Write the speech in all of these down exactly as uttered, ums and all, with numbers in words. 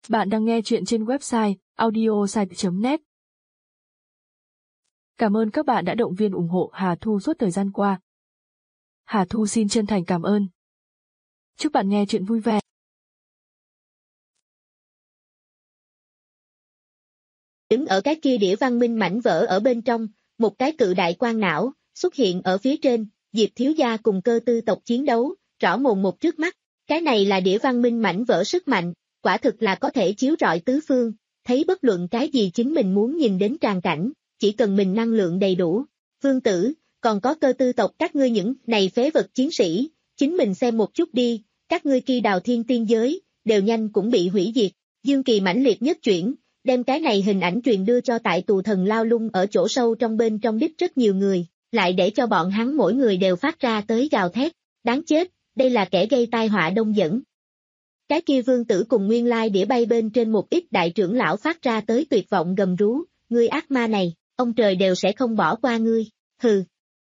Bạn đang nghe chuyện trên website audiosite chấm net. Cảm ơn các bạn đã động viên ủng hộ Hà Thu suốt thời gian qua. Hà Thu xin chân thành cảm ơn. Chúc bạn nghe chuyện vui vẻ. Đứng ở cái kia đĩa văn minh mảnh vỡ ở bên trong, một cái cự đại quan não xuất hiện ở phía trên, Diệp thiếu gia cùng Cơ Tư tộc chiến đấu, rõ mồn một trước mắt. Cái này là đĩa văn minh mảnh vỡ sức mạnh, quả thực là có thể chiếu rọi tứ phương, thấy bất luận cái gì chính mình muốn nhìn đến tràng cảnh, chỉ cần mình năng lượng đầy đủ. Vương tử, còn có Cơ Tư tộc các ngươi những này phế vật chiến sĩ, chính mình xem một chút đi, các ngươi kia đào thiên tiên giới, đều nhanh cũng bị hủy diệt. Dương Kỳ mãnh liệt nhất chuyển, đem cái này hình ảnh truyền đưa cho tại tù thần lao lung ở chỗ sâu trong bên trong đích rất nhiều người, lại để cho bọn hắn mỗi người đều phát ra tới gào thét, đáng chết, đây là kẻ gây tai họa đông dẫn. Cái kia vương tử cùng nguyên lai đĩa bay bên trên một ít đại trưởng lão phát ra tới tuyệt vọng gầm rú, ngươi ác ma này, ông trời đều sẽ không bỏ qua ngươi, hừ.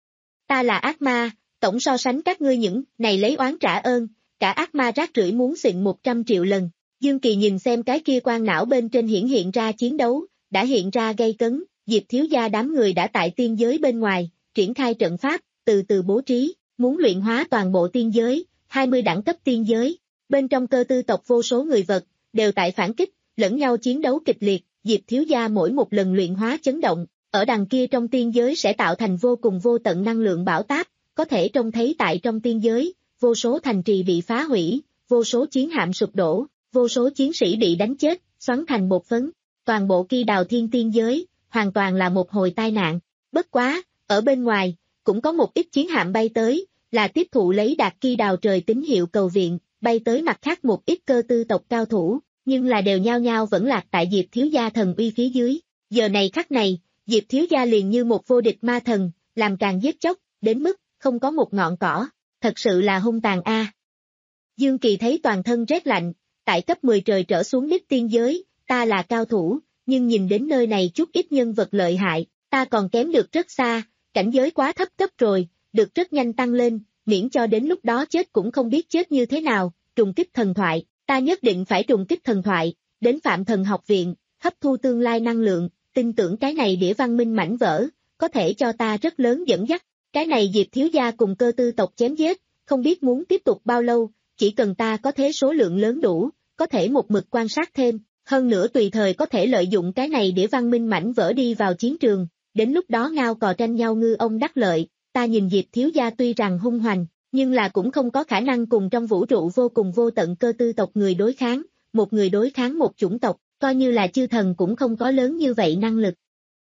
Ta là ác ma, tổng so sánh các ngươi những này lấy oán trả ơn, cả ác ma rác rưởi muốn xịn một trăm triệu lần. Dương Kỳ nhìn xem cái kia quan não bên trên hiển hiện ra chiến đấu, đã hiện ra gây cấn, Diệp thiếu gia đám người đã tại tiên giới bên ngoài, triển khai trận pháp, từ từ bố trí, muốn luyện hóa toàn bộ tiên giới, hai mươi đẳng cấp tiên giới. Bên trong Cơ Tư tộc vô số người vật, đều tại phản kích, lẫn nhau chiến đấu kịch liệt, Diệp thiếu gia mỗi một lần luyện hóa chấn động, ở đằng kia trong tiên giới sẽ tạo thành vô cùng vô tận năng lượng bão táp, có thể trông thấy tại trong tiên giới, vô số thành trì bị phá hủy, vô số chiến hạm sụp đổ, vô số chiến sĩ bị đánh chết, xoắn thành bột phấn, toàn bộ kia đào thiên tiên giới, hoàn toàn là một hồi tai nạn. Bất quá, ở bên ngoài, cũng có một ít chiến hạm bay tới, là tiếp thụ lấy đạt kia đào trời tín hiệu cầu viện, bay tới mặt khác một ít Cơ Tư tộc cao thủ, nhưng là đều nhao nhao vẫn lạc tại Diệp thiếu gia thần uy phía dưới. Giờ này khắc này, Diệp thiếu gia liền như một vô địch ma thần, làm càng giết chóc, đến mức không có một ngọn cỏ, thật sự là hung tàn a. À. Dương Kỳ thấy toàn thân rét lạnh, tại cấp mười trời trở xuống đích tiên giới, ta là cao thủ, nhưng nhìn đến nơi này chút ít nhân vật lợi hại, ta còn kém được rất xa, cảnh giới quá thấp cấp rồi, được rất nhanh tăng lên, miễn cho đến lúc đó chết cũng không biết chết như thế nào, trùng kích thần thoại, ta nhất định phải trùng kích thần thoại, đến Phạm Thần học viện, hấp thu tương lai năng lượng, tin tưởng cái này đĩa văn minh mảnh vỡ, có thể cho ta rất lớn dẫn dắt, cái này Diệp thiếu gia cùng Cơ Tư tộc chém giết, không biết muốn tiếp tục bao lâu, chỉ cần ta có thế số lượng lớn đủ, có thể một mực quan sát thêm, hơn nữa tùy thời có thể lợi dụng cái này đĩa văn minh mảnh vỡ đi vào chiến trường, đến lúc đó ngao cò tranh nhau ngư ông đắc lợi. Ta nhìn Diệp thiếu gia tuy rằng hung hoành, nhưng là cũng không có khả năng cùng trong vũ trụ vô cùng vô tận Cơ Tư tộc người đối kháng, một người đối kháng một chủng tộc, coi như là chư thần cũng không có lớn như vậy năng lực.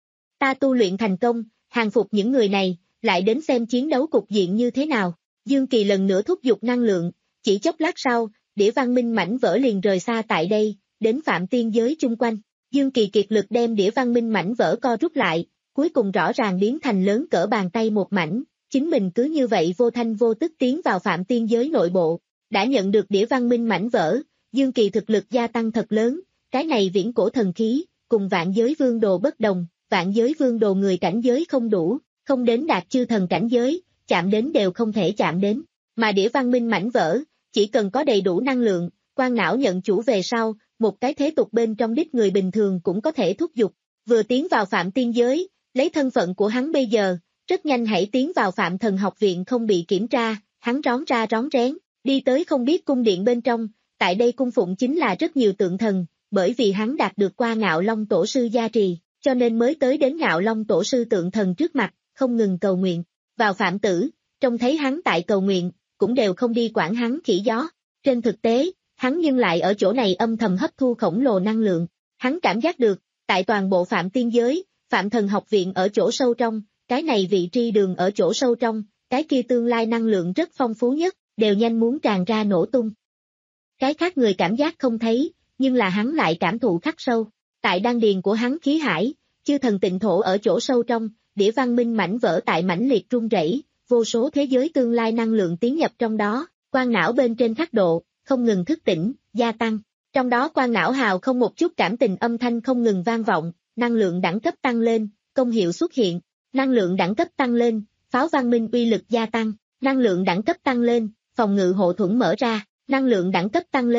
Ta tu luyện thành công, hàng phục những người này, lại đến xem chiến đấu cục diện như thế nào. Dương Kỳ lần nữa thúc giục năng lượng, chỉ chốc lát sau, đĩa văn minh mảnh vỡ liền rời xa tại đây, đến Phạm tiên giới chung quanh. Dương Kỳ kiệt lực đem đĩa văn minh mảnh vỡ co rút lại, cuối cùng rõ ràng biến thành lớn cỡ bàn tay một mảnh, chính mình cứ như vậy vô thanh vô tức tiến vào Phạm tiên giới nội bộ, đã nhận được đĩa văn minh mảnh vỡ, Dương Kỳ thực lực gia tăng thật lớn, cái này viễn cổ thần khí, cùng vạn giới vương đồ bất đồng, vạn giới vương đồ người cảnh giới không đủ, không đến đạt chư thần cảnh giới, chạm đến đều không thể chạm đến, mà đĩa văn minh mảnh vỡ, chỉ cần có đầy đủ năng lượng, quan não nhận chủ về sau, một cái thế tục bên trong đích người bình thường cũng có thể thúc giục, vừa tiến vào Phạm tiên giới, lấy thân phận của hắn bây giờ, rất nhanh hãy tiến vào Phạm Thần học viện không bị kiểm tra, hắn rón ra rón rén, đi tới không biết cung điện bên trong, tại đây cung phụng chính là rất nhiều tượng thần, bởi vì hắn đạt được qua Ngạo Long tổ sư gia trì, cho nên mới tới đến Ngạo Long tổ sư tượng thần trước mặt, không ngừng cầu nguyện. Vào Phạm tử, trông thấy hắn tại cầu nguyện, cũng đều không đi quản hắn khỉ gió. Trên thực tế, hắn nhưng lại ở chỗ này âm thầm hấp thu khổng lồ năng lượng. Hắn cảm giác được, tại toàn bộ Phạm tiên giới, Phạm Thần học viện ở chỗ sâu trong, cái này vị tri đường ở chỗ sâu trong, cái kia tương lai năng lượng rất phong phú nhất, đều nhanh muốn tràn ra nổ tung. Cái khác người cảm giác không thấy, nhưng là hắn lại cảm thụ khắc sâu. Tại đan điền của hắn khí hải, chư thần tịnh thổ ở chỗ sâu trong, đĩa văn minh mảnh vỡ tại mãnh liệt rung rẩy, vô số thế giới tương lai năng lượng tiến nhập trong đó, quan não bên trên khắc độ, không ngừng thức tỉnh, gia tăng. Trong đó quan não hào không một chút cảm tình âm thanh không ngừng vang vọng, năng lượng đẳng cấp tăng lên, công hiệu xuất hiện, năng lượng đẳng cấp tăng lên, pháo văn minh uy lực gia tăng, năng lượng đẳng cấp tăng lên, phòng ngự hộ thuẫn mở ra, năng lượng đẳng cấp tăng lên,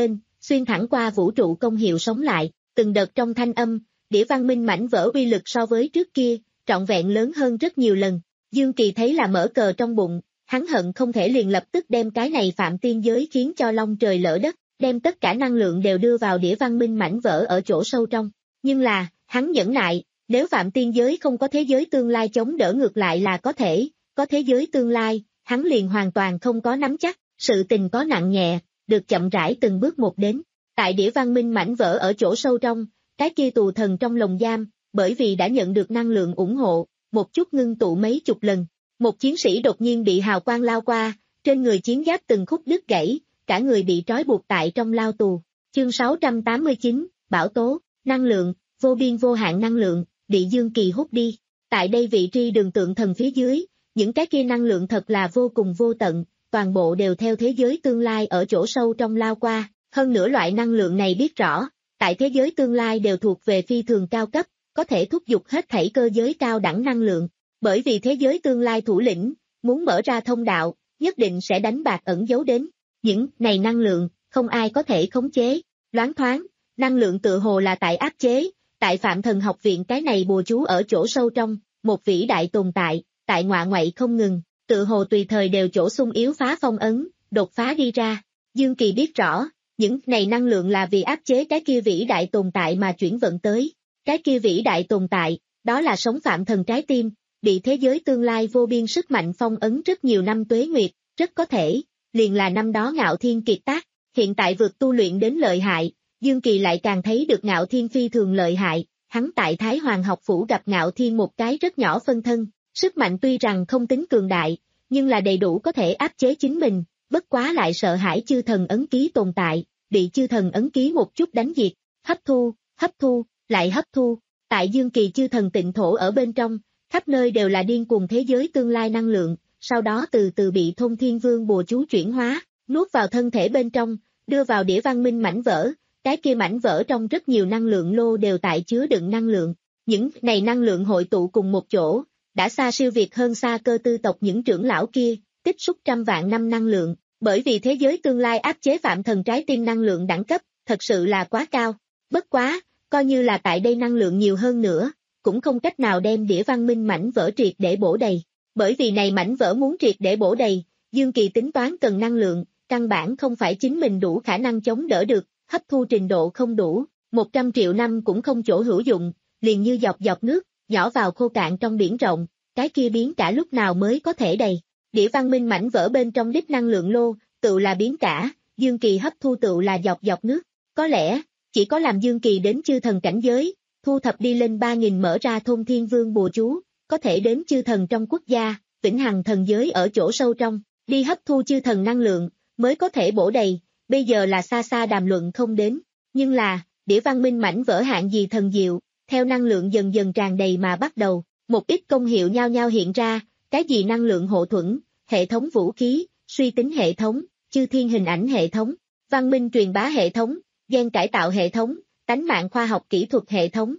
xuyên thẳng qua vũ trụ công hiệu sống lại, từng đợt trong thanh âm, đĩa văn minh mảnh vỡ uy lực so với trước kia, trọn vẹn lớn hơn rất nhiều lần. Dương Kỳ thấy là mở cờ trong bụng, hắn hận không thể liền lập tức đem cái này phạm tiên giới khiến cho long trời lỡ đất, đem tất cả năng lượng đều đưa vào đĩa văn minh mảnh vỡ ở chỗ sâu trong. Nhưng là, hắn nhẫn nại, nếu phạm tiên giới không có thế giới tương lai chống đỡ ngược lại là có thể, có thế giới tương lai, hắn liền hoàn toàn không có nắm chắc, sự tình có nặng nhẹ, được chậm rãi từng bước một đến. Tại đĩa văn minh mảnh vỡ ở chỗ sâu trong, cái kia tù thần trong lồng giam, bởi vì đã nhận được năng lượng ủng hộ, một chút ngưng tụ mấy chục lần. Một chiến sĩ đột nhiên bị hào quang lao qua, trên người chiến giáp từng khúc đứt gãy, cả người bị trói buộc tại trong lao tù. Chương sáu trăm tám mươi chín, Bảo tố, năng lượng, vô biên vô hạn năng lượng, bị Dương Kỳ hút đi. Tại đây vị trí đường tượng thần phía dưới, những cái kia năng lượng thật là vô cùng vô tận, toàn bộ đều theo thế giới tương lai ở chỗ sâu trong lao qua. Hơn nữa loại năng lượng này biết rõ, tại thế giới tương lai đều thuộc về phi thường cao cấp, có thể thúc giục hết thảy cơ giới cao đẳng năng lượng. Bởi vì thế giới tương lai thủ lĩnh, muốn mở ra thông đạo, nhất định sẽ đánh bạc ẩn giấu đến. Những này năng lượng, không ai có thể khống chế. Loáng thoáng, năng lượng tự hồ là tại áp chế, tại Phạm Thần học viện cái này bùa chú ở chỗ sâu trong, một vĩ đại tồn tại, tại ngoạ ngoại không ngừng, tự hồ tùy thời đều chỗ xung yếu phá phong ấn, đột phá đi ra. Dương Kỳ biết rõ, những này năng lượng là vì áp chế cái kia vĩ đại tồn tại mà chuyển vận tới. Cái kia vĩ đại tồn tại, đó là sống Phạm Thần trái tim, bị thế giới tương lai vô biên sức mạnh phong ấn rất nhiều năm tuế nguyệt, rất có thể, liền là năm đó Ngạo Thiên kiệt tác, hiện tại vượt tu luyện đến lợi hại, Dương Kỳ lại càng thấy được Ngạo Thiên phi thường lợi hại, hắn tại Thái Hoàng học phủ gặp Ngạo Thiên một cái rất nhỏ phân thân, sức mạnh tuy rằng không tính cường đại, nhưng là đầy đủ có thể áp chế chính mình, bất quá lại sợ hãi chư thần ấn ký tồn tại, bị chư thần ấn ký một chút đánh diệt, hấp thu, hấp thu, lại hấp thu, tại Dương Kỳ chư thần tịnh thổ ở bên trong, khắp nơi đều là điên cuồng thế giới tương lai năng lượng, sau đó từ từ bị Thôn Thiên Vương bùa chú chuyển hóa, nuốt vào thân thể bên trong, đưa vào đĩa văn minh mảnh vỡ, cái kia mảnh vỡ trong rất nhiều năng lượng lô đều tại chứa đựng năng lượng, những này năng lượng hội tụ cùng một chỗ, đã xa siêu việt hơn xa cơ tư tộc những trưởng lão kia, tích xúc trăm vạn năm năng lượng, bởi vì thế giới tương lai áp chế Phạm Thần trái tim năng lượng đẳng cấp, thật sự là quá cao, bất quá, coi như là tại đây năng lượng nhiều hơn nữa, cũng không cách nào đem đĩa văn minh mảnh vỡ triệt để bổ đầy, bởi vì này mảnh vỡ muốn triệt để bổ đầy, Dương Kỳ tính toán cần năng lượng, căn bản không phải chính mình đủ khả năng chống đỡ được, hấp thu trình độ không đủ, một trăm triệu năm cũng không chỗ hữu dụng, liền như dọc dọc nước, nhỏ vào khô cạn trong biển rộng, cái kia biến cả lúc nào mới có thể đầy. Đĩa văn minh mảnh vỡ bên trong đích năng lượng lô, tự là biến cả, Dương Kỳ hấp thu tự là dọc dọc nước, có lẽ, chỉ có làm Dương Kỳ đến chư thần cảnh giới, thu thập đi lên ba nghìn mở ra Thôn Thiên Vương bùa chú, có thể đến chư thần trong quốc gia, vĩnh hằng thần giới ở chỗ sâu trong, đi hấp thu chư thần năng lượng, mới có thể bổ đầy, bây giờ là xa xa đàm luận không đến, nhưng là, đĩa văn minh mảnh vỡ hạng gì thần diệu, theo năng lượng dần dần tràn đầy mà bắt đầu, một ít công hiệu nhau nhau hiện ra, cái gì năng lượng hộ thuẫn, hệ thống vũ khí, suy tính hệ thống, chư thiên hình ảnh hệ thống, văn minh truyền bá hệ thống, gen cải tạo hệ thống, tánh mạng khoa học kỹ thuật hệ thống.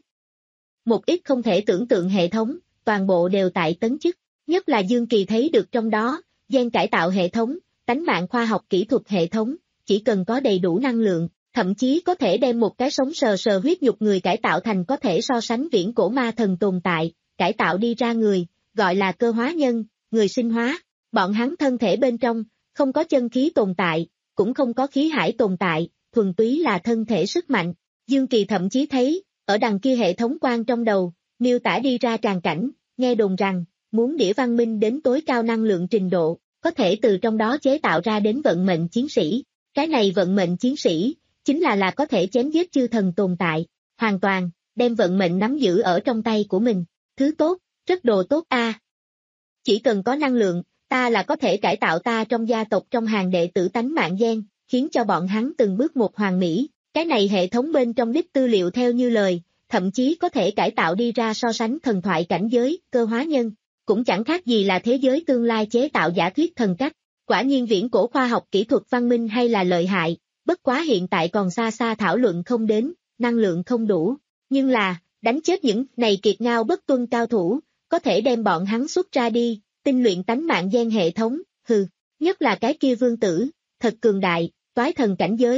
Một ít không thể tưởng tượng hệ thống, toàn bộ đều tại tấn chức, nhất là Dương Kỳ thấy được trong đó, gen cải tạo hệ thống, tánh mạng khoa học kỹ thuật hệ thống, chỉ cần có đầy đủ năng lượng, thậm chí có thể đem một cái sống sờ sờ huyết nhục người cải tạo thành có thể so sánh viễn cổ ma thần tồn tại, cải tạo đi ra người, gọi là cơ hóa nhân, người sinh hóa, bọn hắn thân thể bên trong, không có chân khí tồn tại, cũng không có khí hải tồn tại, thuần túy là thân thể sức mạnh. Dương Kỳ thậm chí thấy, ở đằng kia hệ thống quan trong đầu, miêu tả đi ra tràng cảnh, nghe đồn rằng, muốn đĩa văn minh đến tối cao năng lượng trình độ, có thể từ trong đó chế tạo ra đến vận mệnh chiến sĩ. Cái này vận mệnh chiến sĩ, chính là là có thể chém giết chư thần tồn tại, hoàn toàn, đem vận mệnh nắm giữ ở trong tay của mình. Thứ tốt, rất đồ tốt a. Chỉ cần có năng lượng, ta là có thể cải tạo ta trong gia tộc trong hàng đệ tử tánh mạng gen, khiến cho bọn hắn từng bước một hoàn mỹ. Cái này hệ thống bên trong đích tư liệu theo như lời, thậm chí có thể cải tạo đi ra so sánh thần thoại cảnh giới, cơ hóa nhân, cũng chẳng khác gì là thế giới tương lai chế tạo giả thuyết thần cách. Quả nhiên viễn cổ khoa học kỹ thuật văn minh hay là lợi hại, bất quá hiện tại còn xa xa thảo luận không đến, năng lượng không đủ. Nhưng là, đánh chết những này kiệt ngao bất tuân cao thủ, có thể đem bọn hắn xuất ra đi, tinh luyện tánh mạng gen hệ thống, hừ, nhất là cái kia vương tử, thật cường đại, toái thần cảnh giới,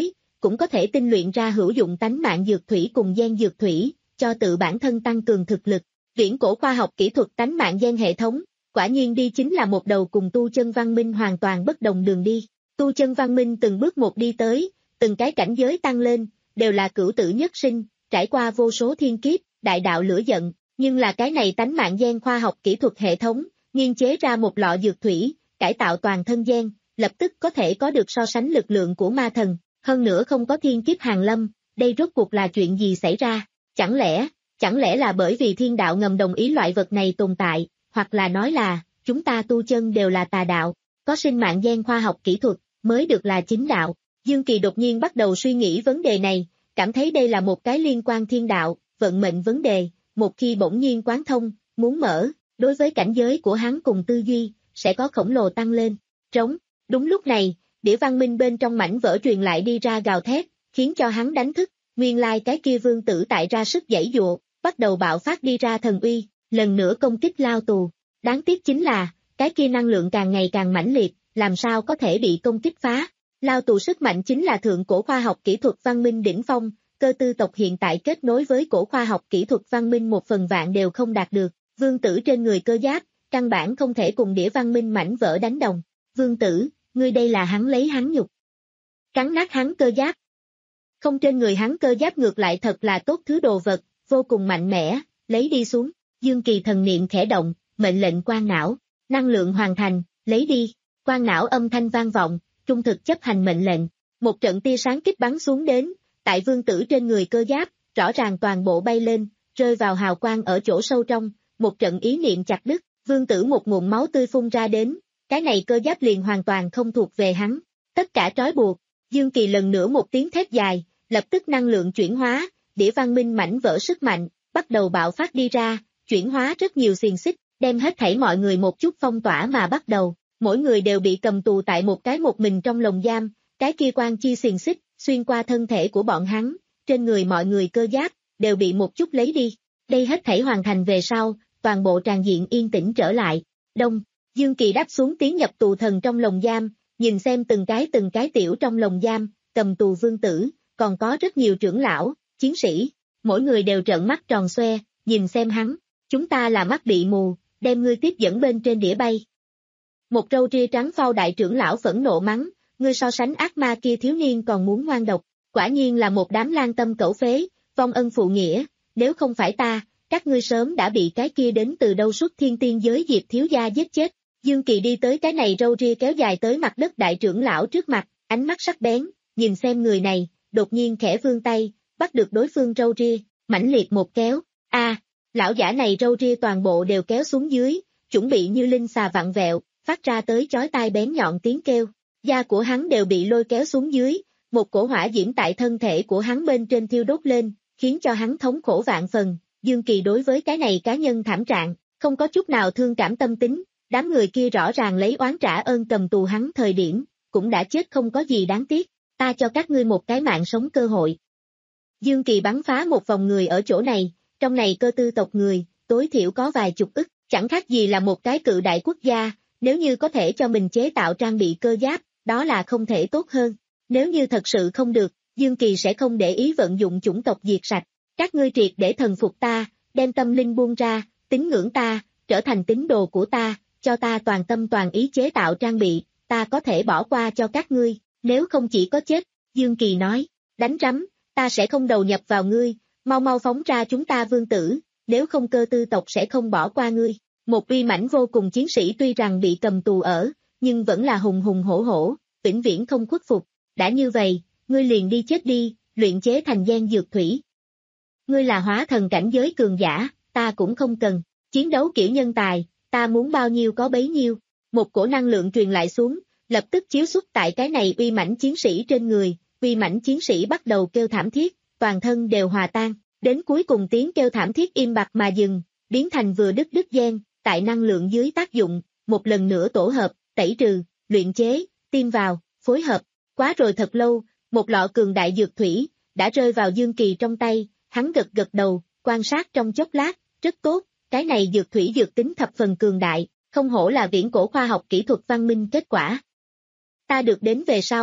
cũng có thể tinh luyện ra hữu dụng tánh mạng dược thủy cùng gen dược thủy, cho tự bản thân tăng cường thực lực. Viễn cổ khoa học kỹ thuật tánh mạng gen hệ thống, quả nhiên đi chính là một đầu cùng tu chân văn minh hoàn toàn bất đồng đường đi. Tu chân văn minh từng bước một đi tới, từng cái cảnh giới tăng lên, đều là cửu tử nhất sinh, trải qua vô số thiên kiếp, đại đạo lửa giận, nhưng là cái này tánh mạng gen khoa học kỹ thuật hệ thống, nghiên chế ra một lọ dược thủy, cải tạo toàn thân gen, lập tức có thể có được so sánh lực lượng của ma thần, hơn nữa không có thiên kiếp hàng lâm, đây rốt cuộc là chuyện gì xảy ra? Chẳng lẽ, chẳng lẽ là bởi vì thiên đạo ngầm đồng ý loại vật này tồn tại, hoặc là nói là, chúng ta tu chân đều là tà đạo, có sinh mạng gen khoa học kỹ thuật, mới được là chính đạo. Dương Kỳ đột nhiên bắt đầu suy nghĩ vấn đề này, cảm thấy đây là một cái liên quan thiên đạo, vận mệnh vấn đề, một khi bỗng nhiên quán thông, muốn mở, đối với cảnh giới của hắn cùng tư duy, sẽ có khổng lồ tăng lên. Trống, đúng lúc này, đĩa văn minh bên trong mảnh vỡ truyền lại đi ra gào thét, khiến cho hắn đánh thức, nguyên lai cái kia vương tử tại ra sức giãy dụa, bắt đầu bạo phát đi ra thần uy, lần nữa công kích Lao Tù. Đáng tiếc chính là, cái kia năng lượng càng ngày càng mãnh liệt, làm sao có thể bị công kích phá. Lao Tù sức mạnh chính là thượng cổ khoa học kỹ thuật văn minh đỉnh phong, cơ tư tộc hiện tại kết nối với cổ khoa học kỹ thuật văn minh một phần vạn đều không đạt được, vương tử trên người cơ giáp, căn bản không thể cùng đĩa văn minh mảnh vỡ đánh đồng. Vương tử, ngươi đây là hắn lấy hắn nhục. Cắn nát hắn cơ giáp. Không, trên người hắn cơ giáp ngược lại thật là tốt thứ đồ vật, vô cùng mạnh mẽ, lấy đi xuống. Dương Kỳ thần niệm khẽ động, mệnh lệnh quan não, năng lượng hoàn thành, lấy đi. Quan não âm thanh vang vọng, trung thực chấp hành mệnh lệnh. Một trận tia sáng kích bắn xuống đến, tại vương tử trên người cơ giáp, rõ ràng toàn bộ bay lên, rơi vào hào quang ở chỗ sâu trong, một trận ý niệm chặt đứt, vương tử một ngụm máu tươi phun ra đến, cái này cơ giáp liền hoàn toàn không thuộc về hắn. Tất cả trói buộc, Dương Kỳ lần nữa một tiếng thét dài, lập tức năng lượng chuyển hóa, đĩa văn minh mảnh vỡ sức mạnh, bắt đầu bạo phát đi ra, chuyển hóa rất nhiều xiềng xích, đem hết thảy mọi người một chút phong tỏa mà bắt đầu, mỗi người đều bị cầm tù tại một cái một mình trong lồng giam, cái kia quan chi xiềng xích, xuyên qua thân thể của bọn hắn, trên người mọi người cơ giáp, đều bị một chút lấy đi. Đây hết thảy hoàn thành về sau, toàn bộ tràng diện yên tĩnh trở lại. Đông, Dương Kỳ đáp xuống tiến nhập tù thần trong lồng giam, nhìn xem từng cái từng cái tiểu trong lồng giam, cầm tù vương tử, còn có rất nhiều trưởng lão, chiến sĩ, mỗi người đều trợn mắt tròn xoe, nhìn xem hắn, chúng ta là mắt bị mù, đem ngươi tiếp dẫn bên trên đĩa bay. Một râu ria trắng phao đại trưởng lão phẫn nộ mắng, ngươi so sánh ác ma kia thiếu niên còn muốn ngoan độc, quả nhiên là một đám lan tâm cẩu phế, vong ân phụ nghĩa, nếu không phải ta, các ngươi sớm đã bị cái kia đến từ đâu xuất thiên tiên giới Diệp thiếu gia giết chết. Dương Kỳ đi tới cái này râu ria kéo dài tới mặt đất đại trưởng lão trước mặt, ánh mắt sắc bén, nhìn xem người này, đột nhiên khẽ vươn tay, bắt được đối phương râu ria, mãnh liệt một kéo, a, lão giả này râu ria toàn bộ đều kéo xuống dưới, chuẩn bị như linh xà vặn vẹo, phát ra tới chói tai bén nhọn tiếng kêu, da của hắn đều bị lôi kéo xuống dưới, một cổ hỏa diễm tại thân thể của hắn bên trên thiêu đốt lên, khiến cho hắn thống khổ vạn phần. Dương Kỳ đối với cái này cá nhân thảm trạng, không có chút nào thương cảm tâm tính, đám người kia rõ ràng lấy oán trả ơn cầm tù hắn thời điểm, cũng đã chết không có gì đáng tiếc, ta cho các ngươi một cái mạng sống cơ hội. Dương Kỳ bắn phá một vòng người ở chỗ này, trong này cơ tư tộc người, tối thiểu có vài chục ức, chẳng khác gì là một cái cự đại quốc gia, nếu như có thể cho mình chế tạo trang bị cơ giáp, đó là không thể tốt hơn. Nếu như thật sự không được, Dương Kỳ sẽ không để ý vận dụng chủng tộc diệt sạch. Các ngươi triệt để thần phục ta, đem tâm linh buông ra, tín ngưỡng ta, trở thành tín đồ của ta, cho ta toàn tâm toàn ý chế tạo trang bị, ta có thể bỏ qua cho các ngươi, nếu không chỉ có chết. Dương Kỳ nói, đánh rắm, ta sẽ không đầu nhập vào ngươi, mau mau phóng ra chúng ta vương tử, nếu không cơ tư tộc sẽ không bỏ qua ngươi. Một uy mãnh vô cùng chiến sĩ tuy rằng bị cầm tù ở, nhưng vẫn là hùng hùng hổ hổ, vĩnh viễn không khuất phục. Đã như vậy, ngươi liền đi chết đi, luyện chế thành gen dược thủy. Ngươi là hóa thần cảnh giới cường giả, ta cũng không cần, chiến đấu kiểu nhân tài, ta muốn bao nhiêu có bấy nhiêu. Một cổ năng lượng truyền lại xuống, lập tức chiếu xuất tại cái này uy mãnh chiến sĩ trên người, uy mãnh chiến sĩ bắt đầu kêu thảm thiết, toàn thân đều hòa tan, đến cuối cùng tiếng kêu thảm thiết im bặt mà dừng, biến thành vừa đứt đứt gen, tại năng lượng dưới tác dụng, một lần nữa tổ hợp, tẩy trừ, luyện chế, tiêm vào, phối hợp. Quá rồi thật lâu, một lọ cường đại dược thủy, đã rơi vào Dương Kỳ trong tay, hắn gật gật đầu, quan sát trong chốc lát, rất tốt, cái này dược thủy dược tính thập phần cường đại, không hổ là viễn cổ khoa học kỹ thuật văn minh kết quả. Ta được đến về sau,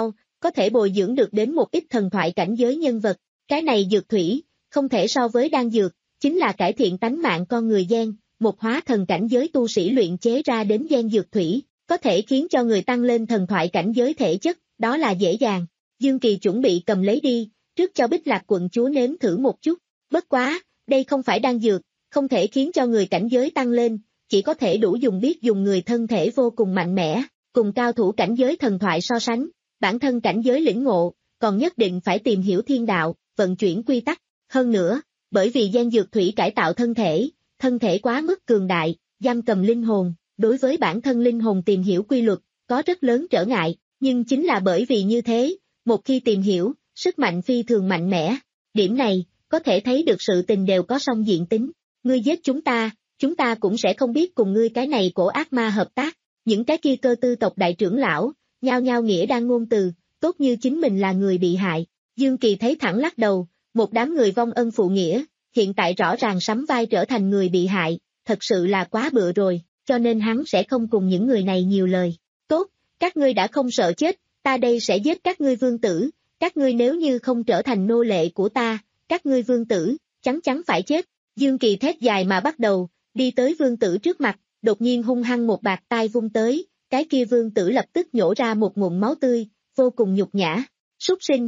có thể bồi dưỡng được đến một ít thần thoại cảnh giới nhân vật. Cái này dược thủy, không thể so với đan dược, chính là cải thiện tánh mạng con người gen, một hóa thần cảnh giới tu sĩ luyện chế ra đến gen dược thủy, có thể khiến cho người tăng lên thần thoại cảnh giới thể chất, đó là dễ dàng. Dương Kỳ chuẩn bị cầm lấy đi, trước cho Bích Lạc quận chúa nếm thử một chút, bất quá, đây không phải đan dược, không thể khiến cho người cảnh giới tăng lên, chỉ có thể đủ dùng biết dùng người thân thể vô cùng mạnh mẽ, cùng cao thủ cảnh giới thần thoại so sánh, bản thân cảnh giới lĩnh ngộ, còn nhất định phải tìm hiểu thiên đạo, vận chuyển quy tắc, hơn nữa, bởi vì gen dược thủy cải tạo thân thể, thân thể quá mức cường đại, giam cầm linh hồn, đối với bản thân linh hồn tìm hiểu quy luật, có rất lớn trở ngại, nhưng chính là bởi vì như thế, một khi tìm hiểu, sức mạnh phi thường mạnh mẽ, điểm này, có thể thấy được sự tình đều có song diện tính, ngươi giết chúng ta, chúng ta cũng sẽ không biết cùng ngươi cái này cổ ác ma hợp tác, những cái kia cơ tư tộc đại trưởng lão, nhao nhao nghĩa đang ngôn từ, tốt như chính mình là người bị hại, Dương Kỳ thấy thẳng lắc đầu, một đám người vong ân phụ nghĩa, hiện tại rõ ràng sắm vai trở thành người bị hại, thật sự là quá bựa rồi, cho nên hắn sẽ không cùng những người này nhiều lời, tốt, các ngươi đã không sợ chết, ta đây sẽ giết các ngươi vương tử, các ngươi nếu như không trở thành nô lệ của ta, các ngươi vương tử, chắn chắn phải chết, Dương Kỳ thét dài mà bắt đầu, đi tới vương tử trước mặt, đột nhiên hung hăng một bạt tai vung tới, cái kia vương tử lập tức nhổ ra một ngụm máu tươi, vô cùng nhục nhã, súc sinh.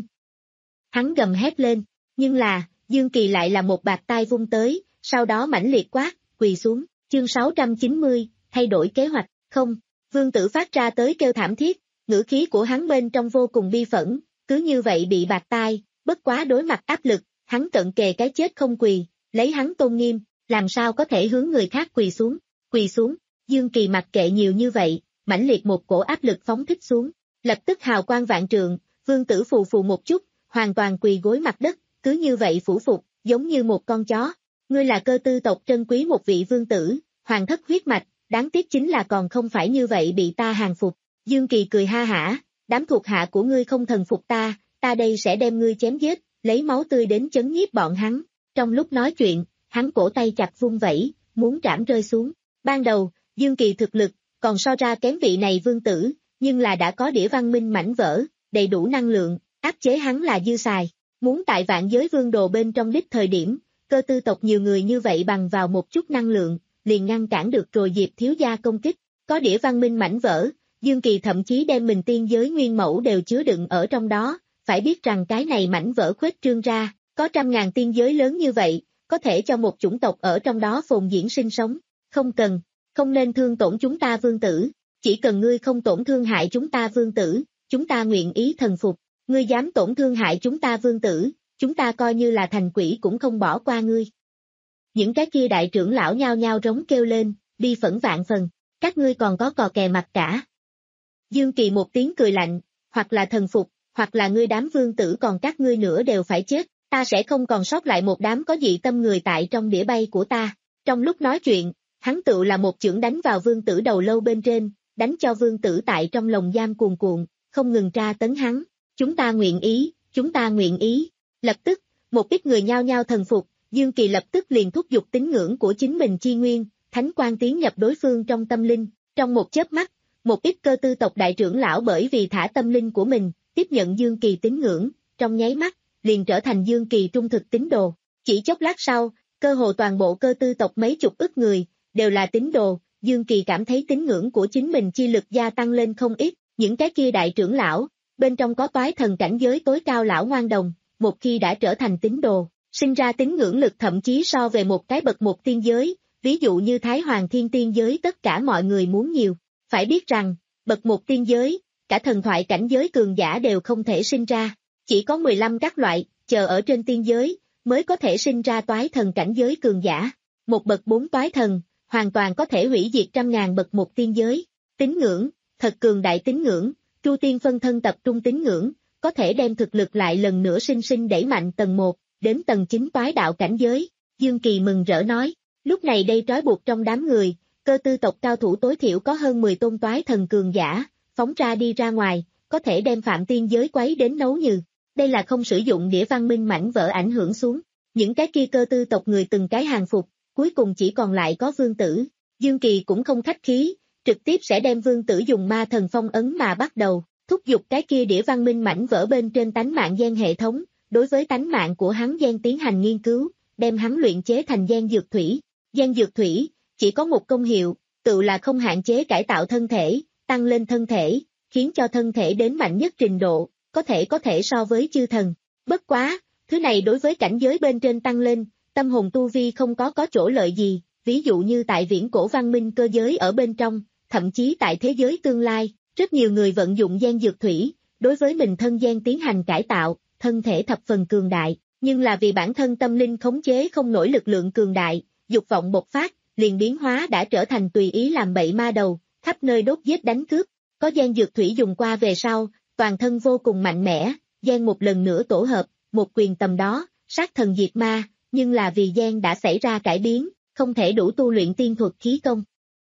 Hắn gầm hét lên, nhưng là, Dương Kỳ lại là một bạt tai vung tới, sau đó mãnh liệt quát, quỳ xuống, chương sáu trăm chín mươi, thay đổi kế hoạch, không, vương tử phát ra tới kêu thảm thiết, ngữ khí của hắn bên trong vô cùng bi phẫn, cứ như vậy bị bạt tai, bất quá đối mặt áp lực, hắn cận kề cái chết không quỳ, lấy hắn tôn nghiêm, làm sao có thể hướng người khác quỳ xuống, quỳ xuống, Dương Kỳ mặc kệ nhiều như vậy, mãnh liệt một cổ áp lực phóng thích xuống, lập tức hào quang vạn trượng, vương tử phù phù một chút, hoàn toàn quỳ gối mặt đất, cứ như vậy phủ phục, giống như một con chó, ngươi là cơ tư tộc trân quý một vị vương tử, hoàng thất huyết mạch, đáng tiếc chính là còn không phải như vậy bị ta hàng phục, Dương Kỳ cười ha hả, đám thuộc hạ của ngươi không thần phục ta, ta đây sẽ đem ngươi chém giết, lấy máu tươi đến chấn nhiếp bọn hắn, trong lúc nói chuyện, hắn cổ tay chặt vung vẩy, muốn trảm rơi xuống, ban đầu, Dương Kỳ thực lực, còn so ra kém vị này vương tử, nhưng là đã có đĩa văn minh mảnh vỡ, đầy đủ năng lượng, áp chế hắn là dư xài, muốn tại vạn giới vương đồ bên trong đích thời điểm, cơ tư tộc nhiều người như vậy bằng vào một chút năng lượng, liền ngăn cản được rồi Diệp thiếu gia công kích, có đĩa văn minh mảnh vỡ, Dương Kỳ thậm chí đem mình tiên giới nguyên mẫu đều chứa đựng ở trong đó, phải biết rằng cái này mảnh vỡ khuếch trương ra, có trăm ngàn tiên giới lớn như vậy, có thể cho một chủng tộc ở trong đó phồn diễn sinh sống, không cần, không nên thương tổn chúng ta vương tử, chỉ cần ngươi không tổn thương hại chúng ta vương tử, chúng ta nguyện ý thần phục, ngươi dám tổn thương hại chúng ta vương tử, chúng ta coi như là thành quỷ cũng không bỏ qua ngươi. Những cái kia đại trưởng lão nhao nhao rống kêu lên, bi phẫn vạn phần, các ngươi còn có cò kè mặt cả. Dương Kỳ một tiếng cười lạnh, hoặc là thần phục, hoặc là ngươi đám vương tử còn các ngươi nữa đều phải chết, ta sẽ không còn sót lại một đám có dị tâm người tại trong đĩa bay của ta. Trong lúc nói chuyện, hắn tự là một chưởng đánh vào vương tử đầu lâu bên trên, đánh cho vương tử tại trong lồng giam cuồn cuộn, không ngừng tra tấn hắn. Chúng ta nguyện ý, chúng ta nguyện ý. Lập tức, một ít người nhao nhao thần phục, Dương Kỳ lập tức liền thúc giục tín ngưỡng của chính mình chi nguyên, thánh quang tiến nhập đối phương trong tâm linh. Trong một chớp mắt, một ít cơ tư tộc đại trưởng lão bởi vì thả tâm linh của mình, tiếp nhận Dương Kỳ tín ngưỡng, trong nháy mắt, liền trở thành Dương Kỳ trung thực tín đồ. Chỉ chốc lát sau, cơ hồ toàn bộ cơ tư tộc mấy chục ức người, đều là tín đồ, Dương Kỳ cảm thấy tín ngưỡng của chính mình chi lực gia tăng lên không ít, những cái kia đại trưởng lão, bên trong có toái thần cảnh giới tối cao lão ngoan đồng, một khi đã trở thành tín đồ, sinh ra tín ngưỡng lực thậm chí so về một cái bậc một tiên giới, ví dụ như Thái Hoàng Thiên tiên giới tất cả mọi người muốn nhiều. Phải biết rằng, bậc một tiên giới, cả thần thoại cảnh giới cường giả đều không thể sinh ra, chỉ có mười lăm các loại, chờ ở trên tiên giới, mới có thể sinh ra toái thần cảnh giới cường giả. Một bậc bốn toái thần, hoàn toàn có thể hủy diệt trăm ngàn bậc một tiên giới. Tín ngưỡng, thật cường đại tín ngưỡng, Chu Tiên phân thân tập trung tín ngưỡng, có thể đem thực lực lại lần nữa sinh sinh đẩy mạnh tầng một, đến tầng chín toái đạo cảnh giới. Dương Kỳ mừng rỡ nói, lúc này đây trói buộc trong đám người, cơ tư tộc cao thủ tối thiểu có hơn mười tôn toái thần cường giả, phóng ra đi ra ngoài, có thể đem phạm tiên giới quấy đến nấu nhừ. Đây là không sử dụng đĩa văn minh mảnh vỡ ảnh hưởng xuống. Những cái kia cơ tư tộc người từng cái hàng phục, cuối cùng chỉ còn lại có vương tử. Dương Kỳ cũng không khách khí, trực tiếp sẽ đem vương tử dùng ma thần phong ấn mà bắt đầu. thúc giục cái kia đĩa văn minh mảnh vỡ bên trên tánh mạng gen hệ thống, đối với tánh mạng của hắn gen tiến hành nghiên cứu, đem hắn luyện chế thành gen dược thủy. Gen dược thủy chỉ có một công hiệu, tự là không hạn chế cải tạo thân thể, tăng lên thân thể, khiến cho thân thể đến mạnh nhất trình độ, có thể có thể so với chư thần. Bất quá, thứ này đối với cảnh giới bên trên tăng lên, tâm hồn tu vi không có có chỗ lợi gì, ví dụ như tại viễn cổ văn minh cơ giới ở bên trong, thậm chí tại thế giới tương lai, rất nhiều người vận dụng gen dược thủy, đối với mình thân gen tiến hành cải tạo, thân thể thập phần cường đại, nhưng là vì bản thân tâm linh khống chế không nổi lực lượng cường đại, dục vọng bộc phát, liền biến hóa đã trở thành tùy ý làm bậy ma đầu, khắp nơi đốt giết đánh cướp. Có gen dược thủy dùng qua về sau, toàn thân vô cùng mạnh mẽ, gen một lần nữa tổ hợp, một quyền tầm đó, sát thần diệt ma, nhưng là vì gen đã xảy ra cải biến, không thể đủ tu luyện tiên thuật khí công.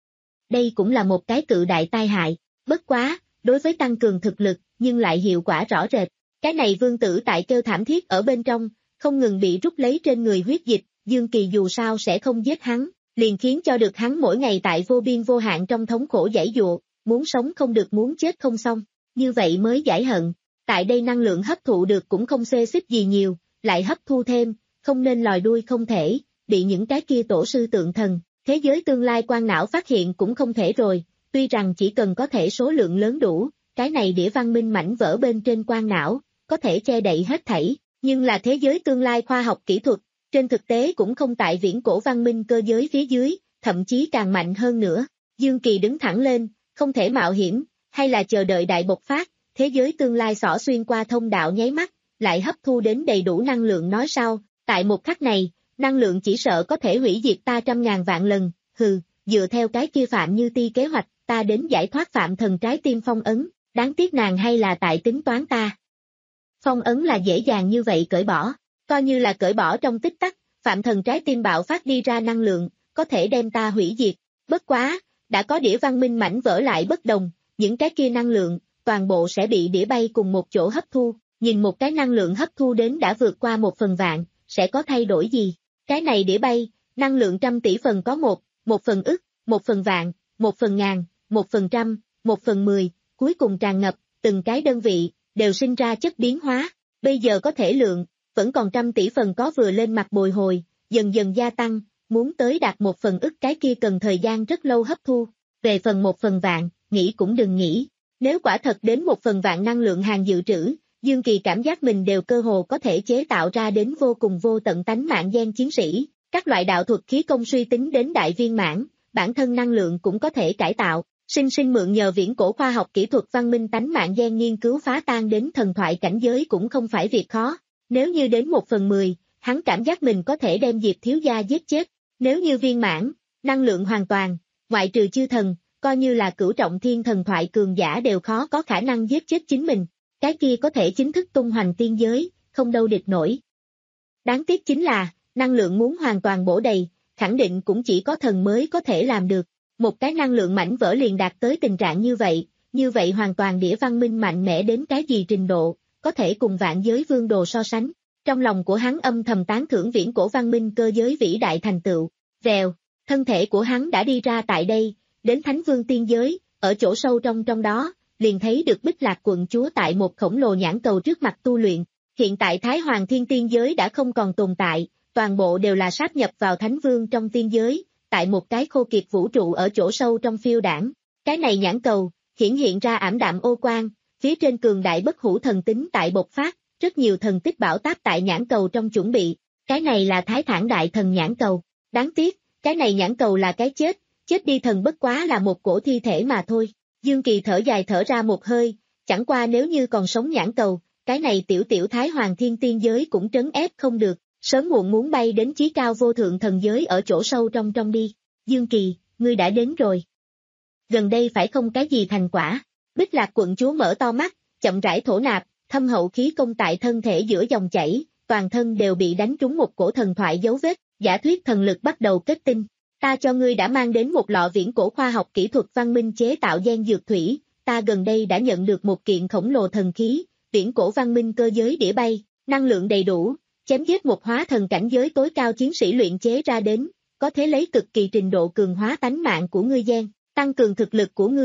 Đây cũng là một cái cự đại tai hại, bất quá, đối với tăng cường thực lực, nhưng lại hiệu quả rõ rệt. Cái này vương tử tại kêu thảm thiết ở bên trong, không ngừng bị rút lấy trên người huyết dịch, Dương Kỳ dù sao sẽ không giết hắn, liền khiến cho được hắn mỗi ngày tại vô biên vô hạn trong thống khổ giãy giụa, muốn sống không được muốn chết không xong, như vậy mới giải hận. Tại đây năng lượng hấp thụ được cũng không xê xích gì nhiều, lại hấp thu thêm, không nên lòi đuôi không thể, bị những cái kia tổ sư tượng thần, thế giới tương lai quan não phát hiện cũng không thể rồi, tuy rằng chỉ cần có thể số lượng lớn đủ, cái này đĩa văn minh mảnh vỡ bên trên quan não, có thể che đậy hết thảy, nhưng là thế giới tương lai khoa học kỹ thuật, trên thực tế cũng không tại viễn cổ văn minh cơ giới phía dưới, thậm chí càng mạnh hơn nữa. Dương Kỳ đứng thẳng lên, không thể mạo hiểm, hay là chờ đợi đại bộc phát, thế giới tương lai xỏ xuyên qua thông đạo nháy mắt, lại hấp thu đến đầy đủ năng lượng nói sau, tại một khắc này, năng lượng chỉ sợ có thể hủy diệt ta trăm ngàn vạn lần, hừ, dựa theo cái kia Phạm Như Ti kế hoạch, ta đến giải thoát Phạm Thần trái tim phong ấn, đáng tiếc nàng hay là tại tính toán ta. Phong ấn là dễ dàng như vậy cởi bỏ, coi như là cởi bỏ trong tích tắc, Phạm Thần trái tim bạo phát đi ra năng lượng, có thể đem ta hủy diệt, bất quá, đã có đĩa văn minh mảnh vỡ lại bất đồng, những cái kia năng lượng, toàn bộ sẽ bị đĩa bay cùng một chỗ hấp thu, nhìn một cái năng lượng hấp thu đến đã vượt qua một phần vạn, sẽ có thay đổi gì? Cái này đĩa bay, năng lượng trăm tỷ phần có một, một phần ức, một phần vạn, một phần ngàn, một phần trăm, một phần mười, cuối cùng tràn ngập, từng cái đơn vị, đều sinh ra chất biến hóa, bây giờ có thể lượng, vẫn còn trăm tỷ phần có vừa lên mặt bồi hồi, dần dần gia tăng, muốn tới đạt một phần ức cái kia cần thời gian rất lâu hấp thu, về phần một phần vạn, nghĩ cũng đừng nghĩ, nếu quả thật đến một phần vạn năng lượng hàng dự trữ, Dương Kỳ cảm giác mình đều cơ hồ có thể chế tạo ra đến vô cùng vô tận tánh mạng gen chiến sĩ, các loại đạo thuật khí công suy tính đến đại viên mãn, bản thân năng lượng cũng có thể cải tạo, sinh sinh mượn nhờ viễn cổ khoa học kỹ thuật văn minh tánh mạng gen nghiên cứu phá tan đến thần thoại cảnh giới cũng không phải việc khó, nếu như đến một phần mười, hắn cảm giác mình có thể đem Diệp thiếu gia giết chết, nếu như viên mãn, năng lượng hoàn toàn, ngoại trừ chư thần, coi như là cửu trọng thiên thần thoại cường giả đều khó có khả năng giết chết chính mình, cái kia có thể chính thức tung hoành tiên giới, không đâu địch nổi. Đáng tiếc chính là, năng lượng muốn hoàn toàn bổ đầy, khẳng định cũng chỉ có thần mới có thể làm được, một cái năng lượng mảnh vỡ liền đạt tới tình trạng như vậy, như vậy hoàn toàn đĩa văn minh mạnh mẽ đến cái gì trình độ, có thể cùng vạn giới vương đồ so sánh. Trong lòng của hắn âm thầm tán thưởng viễn cổ văn minh cơ giới vĩ đại thành tựu, vèo, thân thể của hắn đã đi ra tại đây, đến Thánh Vương tiên giới, ở chỗ sâu trong trong đó, liền thấy được Bích Lạc quận chúa tại một khổng lồ nhãn cầu trước mặt tu luyện, hiện tại Thái Hoàng Thiên tiên giới đã không còn tồn tại, toàn bộ đều là sáp nhập vào Thánh Vương trong tiên giới, tại một cái khô kiệt vũ trụ ở chỗ sâu trong phiêu đảng, cái này nhãn cầu, hiển hiện ra ảm đạm ô quang, phía trên cường đại bất hủ thần tính tại bộc phát, rất nhiều thần tích bảo táp tại nhãn cầu trong chuẩn bị, cái này là Thái Thản đại thần nhãn cầu, đáng tiếc, cái này nhãn cầu là cái chết, chết đi thần bất quá là một cổ thi thể mà thôi. Dương Kỳ thở dài thở ra một hơi, chẳng qua nếu như còn sống nhãn cầu, cái này tiểu tiểu Thái Hoàng Thiên tiên giới cũng trấn ép không được, sớm muộn muốn bay đến chí cao vô thượng thần giới ở chỗ sâu trong trong đi. Dương Kỳ, ngươi đã đến rồi. Gần đây phải không cái gì thành quả. Bích Lạc quận chúa mở to mắt, chậm rãi thổ nạp, thâm hậu khí công tại thân thể giữa dòng chảy, toàn thân đều bị đánh trúng một cổ thần thoại dấu vết, giả thuyết thần lực bắt đầu kết tinh. Ta cho ngươi đã mang đến một lọ viễn cổ khoa học kỹ thuật văn minh chế tạo gen dược thủy, ta gần đây đã nhận được một kiện khổng lồ thần khí, viễn cổ văn minh cơ giới đĩa bay, năng lượng đầy đủ, chém giết một hóa thần cảnh giới tối cao chiến sĩ luyện chế ra đến, có thể lấy cực kỳ trình độ cường hóa tánh mạng của ngươi gen, tăng cường thực lực của ngươi,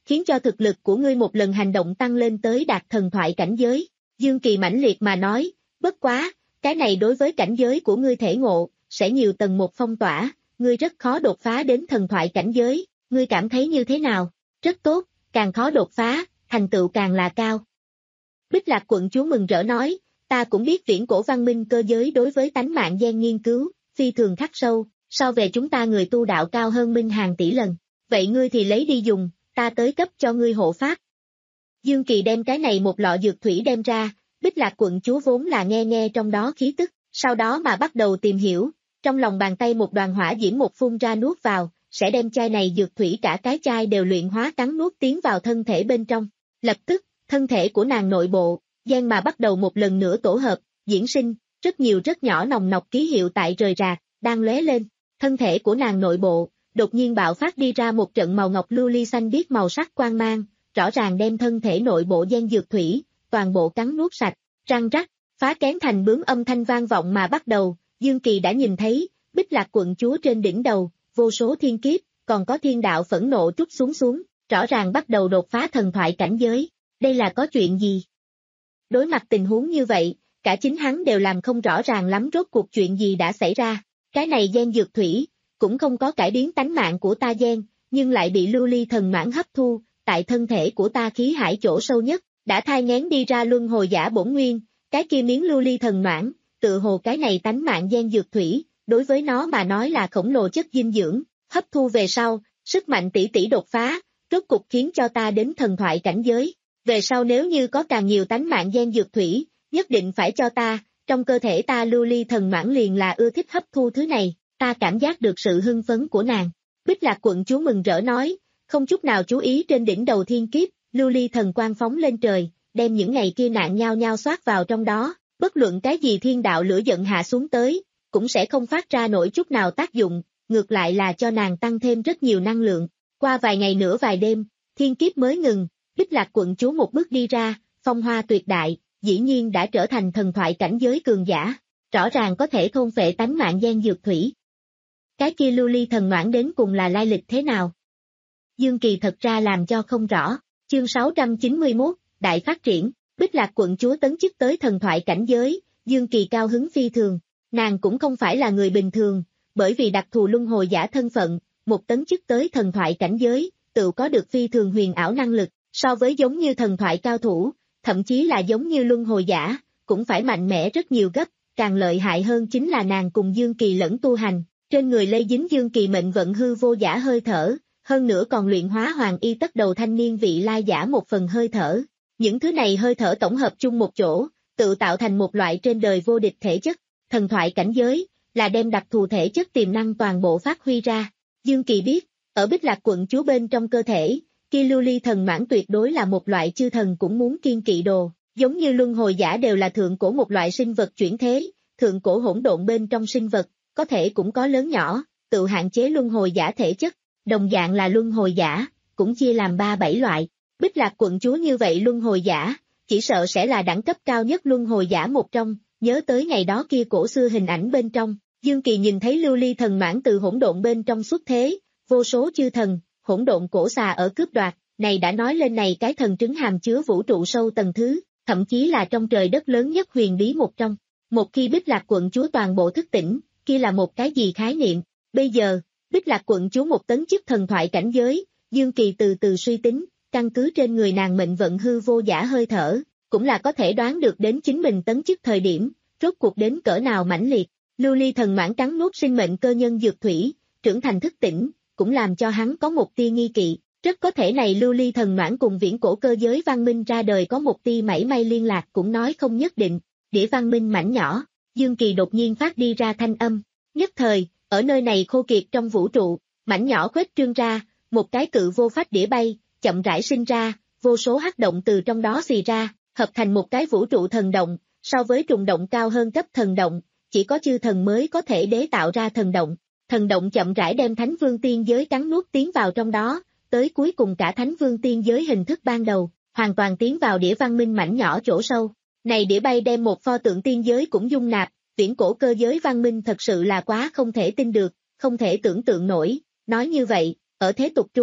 khiến cho thực lực của ngươi một lần hành động tăng lên tới đạt thần thoại cảnh giới. Dương Kỳ mãnh liệt mà nói, bất quá, cái này đối với cảnh giới của ngươi thể ngộ, sẽ nhiều tầng một phong tỏa, ngươi rất khó đột phá đến thần thoại cảnh giới, ngươi cảm thấy như thế nào? Rất tốt, càng khó đột phá, thành tựu càng là cao. Bích Lạc quận chúa mừng rỡ nói, ta cũng biết viễn cổ văn minh cơ giới đối với tánh mạng gen nghiên cứu, phi thường khắc sâu, so về chúng ta người tu đạo cao hơn minh hàng tỷ lần. Vậy ngươi thì lấy đi dùng, ta tới cấp cho ngươi hộ pháp. Dương Kỳ đem cái này một lọ dược thủy đem ra, Bích Lạc quận chúa vốn là nghe nghe trong đó khí tức, sau đó mà bắt đầu tìm hiểu, trong lòng bàn tay một đoàn hỏa diễm một phun ra nuốt vào, sẽ đem chai này dược thủy cả cái chai đều luyện hóa cắn nuốt tiến vào thân thể bên trong. Lập tức, thân thể của nàng nội bộ, gian mà bắt đầu một lần nữa tổ hợp, diễn sinh, rất nhiều rất nhỏ nồng nọc ký hiệu tại rời rạc, đang lóe lên. Thân thể của nàng nội bộ, đột nhiên bạo phát đi ra một trận màu ngọc lưu ly xanh biếc màu sắc quang mang, rõ ràng đem thân thể nội bộ gian dược thủy, toàn bộ cắn nuốt sạch, răng rắc, phá kén thành bướm âm thanh vang vọng mà bắt đầu. Dương Kỳ đã nhìn thấy, Bích Lạc quận chúa trên đỉnh đầu, vô số thiên kiếp, còn có thiên đạo phẫn nộ trút xuống xuống, rõ ràng bắt đầu đột phá thần thoại cảnh giới. Đây là có chuyện gì? Đối mặt tình huống như vậy, cả chính hắn đều làm không rõ ràng lắm rốt cuộc chuyện gì đã xảy ra. Cái này gen dược thủy, cũng không có cải biến tánh mạng của ta gen, nhưng lại bị lưu ly thần mãn hấp thu, tại thân thể của ta khí hải chỗ sâu nhất, đã thai nghén đi ra luân hồi giả bổn nguyên, cái kia miếng lưu ly thần mãn, tự hồ cái này tánh mạng gen dược thủy, đối với nó mà nói là khổng lồ chất dinh dưỡng, hấp thu về sau, sức mạnh tỷ tỷ đột phá, rốt cục khiến cho ta đến thần thoại cảnh giới. Về sau nếu như có càng nhiều tánh mạng gen dược thủy, nhất định phải cho ta, trong cơ thể ta lưu ly thần mãn liền là ưa thích hấp thu thứ này, ta cảm giác được sự hưng phấn của nàng. Bích Lạc quận chúa mừng rỡ nói, không chút nào chú ý trên đỉnh đầu thiên kiếp, lưu ly thần quang phóng lên trời, đem những ngày kia nạn nhau nhau xoát vào trong đó, bất luận cái gì thiên đạo lửa giận hạ xuống tới, cũng sẽ không phát ra nổi chút nào tác dụng, ngược lại là cho nàng tăng thêm rất nhiều năng lượng. Qua vài ngày nữa vài đêm, thiên kiếp mới ngừng, Bích Lạc quận chúa một bước đi ra, phong hoa tuyệt đại, dĩ nhiên đã trở thành thần thoại cảnh giới cường giả, rõ ràng có thể thôn phệ tánh mạng gen dược thủy. Cái kia lưu ly thần noãn đến cùng là lai lịch thế nào? Dương Kỳ thật ra làm cho không rõ. Chương sáu trăm chín mươi mốt, Đại phát triển, Bích Lạc quận chúa tấn chức tới thần thoại cảnh giới, Dương Kỳ cao hứng phi thường, nàng cũng không phải là người bình thường, bởi vì đặc thù luân hồi giả thân phận, một tấn chức tới thần thoại cảnh giới, tự có được phi thường huyền ảo năng lực, so với giống như thần thoại cao thủ, thậm chí là giống như luân hồi giả, cũng phải mạnh mẽ rất nhiều gấp, càng lợi hại hơn chính là nàng cùng Dương Kỳ lẫn tu hành, trên người lây dính Dương Kỳ mệnh vận hư vô giả hơi thở, hơn nữa còn luyện hóa hoàng y tất đầu thanh niên vị lai giả một phần hơi thở. Những thứ này hơi thở tổng hợp chung một chỗ, tự tạo thành một loại trên đời vô địch thể chất, thần thoại cảnh giới, là đem đặc thù thể chất tiềm năng toàn bộ phát huy ra. Dương Kỳ biết, ở Bích Lạc quận chúa bên trong cơ thể, kia lưu ly thần mãn tuyệt đối là một loại chư thần cũng muốn kiên kỵ đồ, giống như luân hồi giả đều là thượng cổ một loại sinh vật chuyển thế, thượng cổ hỗn độn bên trong sinh vật, có thể cũng có lớn nhỏ, tự hạn chế luân hồi giả thể chất, đồng dạng là luân hồi giả, cũng chia làm ba bảy loại. Bích Lạc quận chúa như vậy luân hồi giả, chỉ sợ sẽ là đẳng cấp cao nhất luân hồi giả một trong, nhớ tới ngày đó kia cổ xưa hình ảnh bên trong, Dương Kỳ nhìn thấy lưu ly thần mãn từ hỗn độn bên trong xuất thế, vô số chư thần, hỗn độn cổ xà ở cướp đoạt, này đã nói lên này cái thần trứng hàm chứa vũ trụ sâu tầng thứ, thậm chí là trong trời đất lớn nhất huyền bí một trong. Một khi Bích Lạc quận chúa toàn bộ thức tỉnh, kia là một cái gì khái niệm, bây giờ, Bích Lạc quận chúa một tấn chức thần thoại cảnh giới, Dương Kỳ từ từ suy tính, căn cứ trên người nàng mệnh vận hư vô giả hơi thở, cũng là có thể đoán được đến chính mình tấn chức thời điểm, rốt cuộc đến cỡ nào mãnh liệt. Lưu ly thần mãn cắn nuốt sinh mệnh cơ nhân dược thủy, trưởng thành thức tỉnh, cũng làm cho hắn có một tia nghi kỵ, rất có thể này lưu ly thần mãn cùng viễn cổ cơ giới văn minh ra đời có một tia mảy may liên lạc cũng nói không nhất định. Đĩa văn minh mảnh nhỏ, Dương Kỳ đột nhiên phát đi ra thanh âm, nhất thời, ở nơi này khô kiệt trong vũ trụ, mảnh nhỏ khuếch trương ra, một cái cự vô phách đĩa bay, chậm rãi sinh ra, vô số hắc động từ trong đó xì ra, hợp thành một cái vũ trụ thần động, so với trùng động cao hơn cấp thần động, chỉ có chư thần mới có thể đế tạo ra thần động. Thần động chậm rãi đem Thánh Vương Tiên Giới cắn nuốt tiến vào trong đó, tới cuối cùng cả Thánh Vương Tiên Giới hình thức ban đầu, hoàn toàn tiến vào đĩa văn minh mảnh nhỏ chỗ sâu. Này đĩa bay đem một pho tượng tiên giới cũng dung nạp, viễn cổ cơ giới văn minh thật sự là quá không thể tin được, không thể tưởng tượng nổi. Nói như vậy, ở thế tục trung,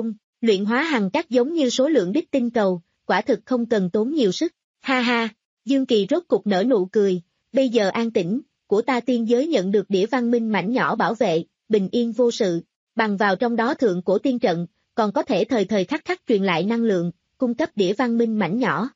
Luyện hóa hằng cát giống như số lượng đích tinh cầu, quả thực không cần tốn nhiều sức. Ha ha, Dương Kỳ rốt cục nở nụ cười, bây giờ an tĩnh, của ta tiên giới nhận được đĩa văn minh mảnh nhỏ bảo vệ, bình yên vô sự, bằng vào trong đó thượng cổ tiên trận, còn có thể thời thời khắc khắc truyền lại năng lượng, cung cấp đĩa văn minh mảnh nhỏ.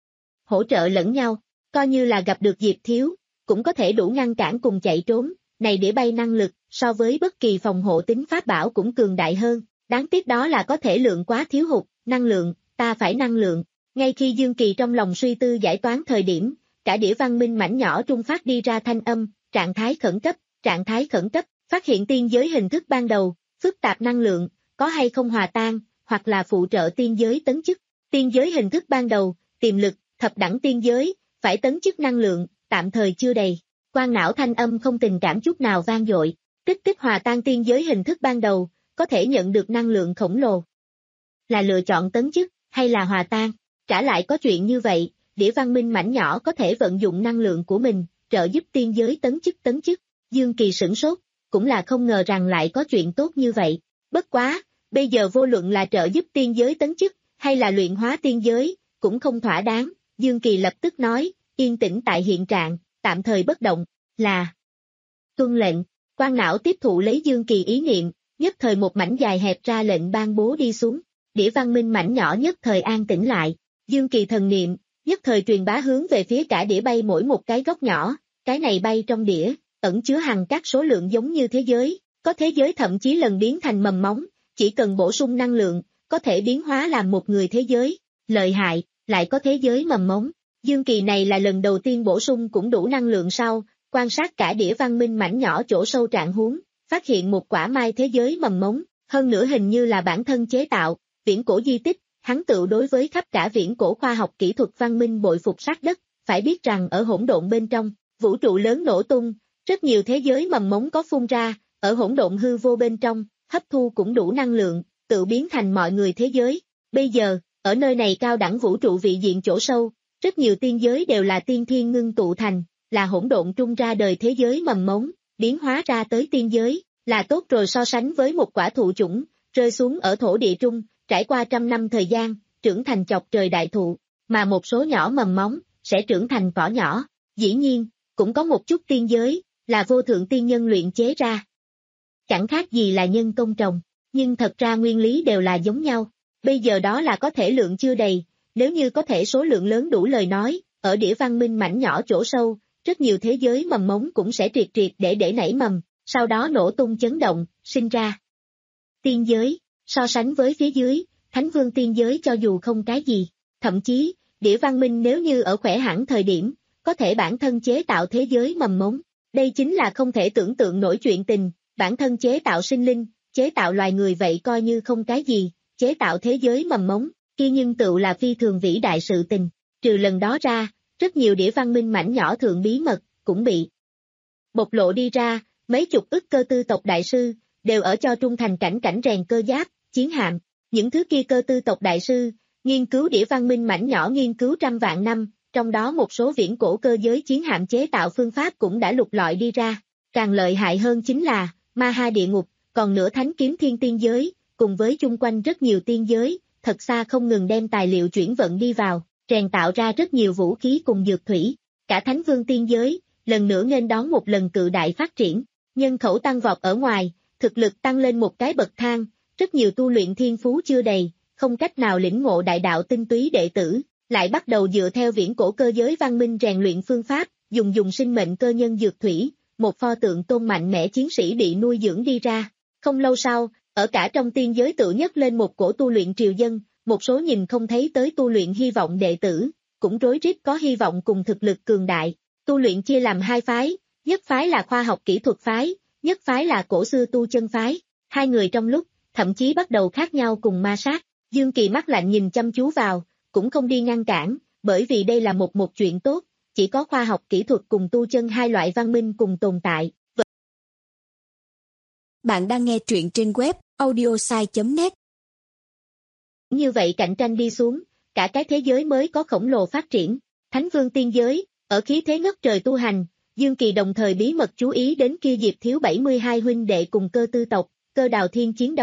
Hỗ trợ lẫn nhau, coi như là gặp được Diệp Thiếu, cũng có thể đủ ngăn cản cùng chạy trốn, này đĩa bay năng lực, so với bất kỳ phòng hộ tính pháp bảo cũng cường đại hơn, đáng tiếc đó là có thể lượng quá thiếu hụt, năng lượng, ta phải năng lượng. Ngay khi Dương Kỳ trong lòng suy tư giải toán thời điểm, cả đĩa văn minh mảnh nhỏ trung phát đi ra thanh âm, trạng thái khẩn cấp, trạng thái khẩn cấp, phát hiện tiên giới hình thức ban đầu, phức tạp năng lượng, có hay không hòa tan, hoặc là phụ trợ tiên giới tấn chức. Tiên giới hình thức ban đầu, tiềm lực, thập đẳng tiên giới, phải tấn chức năng lượng, tạm thời chưa đầy. Quan não thanh âm không tình cảm chút nào vang dội, tích tích hòa tan tiên giới hình thức ban đầu, có thể nhận được năng lượng khổng lồ. Là lựa chọn tấn chức, hay là hòa tan? Trả lại có chuyện như vậy, đĩa văn minh mảnh nhỏ có thể vận dụng năng lượng của mình, trợ giúp tiên giới tấn chức tấn chức. Dương Kỳ sửng sốt, cũng là không ngờ rằng lại có chuyện tốt như vậy. Bất quá, bây giờ vô luận là trợ giúp tiên giới tấn chức, hay là luyện hóa tiên giới, cũng không thỏa đáng. Dương Kỳ lập tức nói, yên tĩnh tại hiện trạng, tạm thời bất động, là tuân lệnh. Quan não tiếp thụ lấy Dương Kỳ ý niệm, nhất thời một mảnh dài hẹp ra lệnh ban bố đi xuống. Đĩa văn minh mảnh nhỏ nhất thời an tĩnh lại. Dương Kỳ thần niệm, nhất thời truyền bá hướng về phía cả đĩa bay mỗi một cái góc nhỏ, cái này bay trong đĩa, ẩn chứa hằng các số lượng giống như thế giới, có thế giới thậm chí lần biến thành mầm móng, chỉ cần bổ sung năng lượng, có thể biến hóa làm một người thế giới, lợi hại, lại có thế giới mầm móng. Dương Kỳ này là lần đầu tiên bổ sung cũng đủ năng lượng sau, quan sát cả đĩa văn minh mảnh nhỏ chỗ sâu trạng huống, phát hiện một quả mai thế giới mầm móng, hơn nữa hình như là bản thân chế tạo, viễn cổ di tích. Hắn tự đối với khắp cả viễn cổ khoa học kỹ thuật văn minh bội phục sát đất, phải biết rằng ở hỗn độn bên trong, vũ trụ lớn nổ tung, rất nhiều thế giới mầm mống có phun ra, ở hỗn độn hư vô bên trong, hấp thu cũng đủ năng lượng, tự biến thành mọi người thế giới. Bây giờ, ở nơi này cao đẳng vũ trụ vị diện chỗ sâu, rất nhiều tiên giới đều là tiên thiên ngưng tụ thành, là hỗn độn trung ra đời thế giới mầm mống, biến hóa ra tới tiên giới, là tốt rồi so sánh với một quả thụ chủng, rơi xuống ở thổ địa trung. Trải qua trăm năm thời gian, trưởng thành chọc trời đại thụ, mà một số nhỏ mầm móng, sẽ trưởng thành cỏ nhỏ. Dĩ nhiên, cũng có một chút tiên giới, là vô thượng tiên nhân luyện chế ra. Chẳng khác gì là nhân công trồng, nhưng thật ra nguyên lý đều là giống nhau. Bây giờ đó là có thể lượng chưa đầy, nếu như có thể số lượng lớn đủ lời nói, ở đĩa văn minh mảnh nhỏ chỗ sâu, rất nhiều thế giới mầm mống cũng sẽ triệt triệt để để nảy mầm, sau đó nổ tung chấn động, sinh ra. Tiên giới. So sánh với phía dưới, Thánh Vương tiên giới cho dù không cái gì, thậm chí, đĩa văn minh nếu như ở khỏe hẳn thời điểm, có thể bản thân chế tạo thế giới mầm mống. Đây chính là không thể tưởng tượng nổi chuyện tình, bản thân chế tạo sinh linh, chế tạo loài người vậy coi như không cái gì, chế tạo thế giới mầm mống, kia nhưng tựu là phi thường vĩ đại sự tình. Trừ lần đó ra, rất nhiều đĩa văn minh mảnh nhỏ thượng bí mật, cũng bị bộc lộ đi ra, mấy chục ức cơ tư tộc đại sư, đều ở cho trung thành cảnh cảnh rèn cơ giáp, chiến hạm, những thứ kia cơ tư tộc đại sư, nghiên cứu đĩa văn minh mảnh nhỏ nghiên cứu trăm vạn năm, trong đó một số viễn cổ cơ giới chiến hạm chế tạo phương pháp cũng đã lục lọi đi ra. Càng lợi hại hơn chính là, ma ha địa ngục, còn nửa thánh kiếm thiên tiên giới, cùng với chung quanh rất nhiều tiên giới, thật xa không ngừng đem tài liệu chuyển vận đi vào, rèn tạo ra rất nhiều vũ khí cùng dược thủy. Cả thánh vương tiên giới, lần nữa nghênh đón một lần cự đại phát triển, nhân khẩu tăng vọt ở ngoài, thực lực tăng lên một cái bậc thang, rất nhiều tu luyện thiên phú chưa đầy, không cách nào lĩnh ngộ đại đạo tinh túy đệ tử, lại bắt đầu dựa theo viễn cổ cơ giới văn minh rèn luyện phương pháp, dùng dùng sinh mệnh cơ nhân dược thủy, một pho tượng tôn mạnh mẽ chiến sĩ bị nuôi dưỡng đi ra. Không lâu sau, ở cả trong tiên giới tự nhất lên một cổ tu luyện triều dân, một số nhìn không thấy tới tu luyện hy vọng đệ tử, cũng rối rít có hy vọng cùng thực lực cường đại. Tu luyện chia làm hai phái, nhất phái là khoa học kỹ thuật phái, nhất phái là cổ xưa tu chân phái. Hai người trong lúc, thậm chí bắt đầu khác nhau cùng ma sát. Dương Kỳ mắt lạnh nhìn chăm chú vào, cũng không đi ngăn cản, bởi vì đây là một một chuyện tốt, chỉ có khoa học kỹ thuật cùng tu chân hai loại văn minh cùng tồn tại. Bạn đang nghe truyện trên web audiosai chấm net. Như vậy cạnh tranh đi xuống, cả cái thế giới mới có khổng lồ phát triển. Thánh Vương tiên giới, ở khí thế ngất trời tu hành, Dương Kỳ đồng thời bí mật chú ý đến kia Diệp Thiếu bảy mươi hai huynh đệ cùng cơ tư tộc, cơ đào thiên chiến đấu.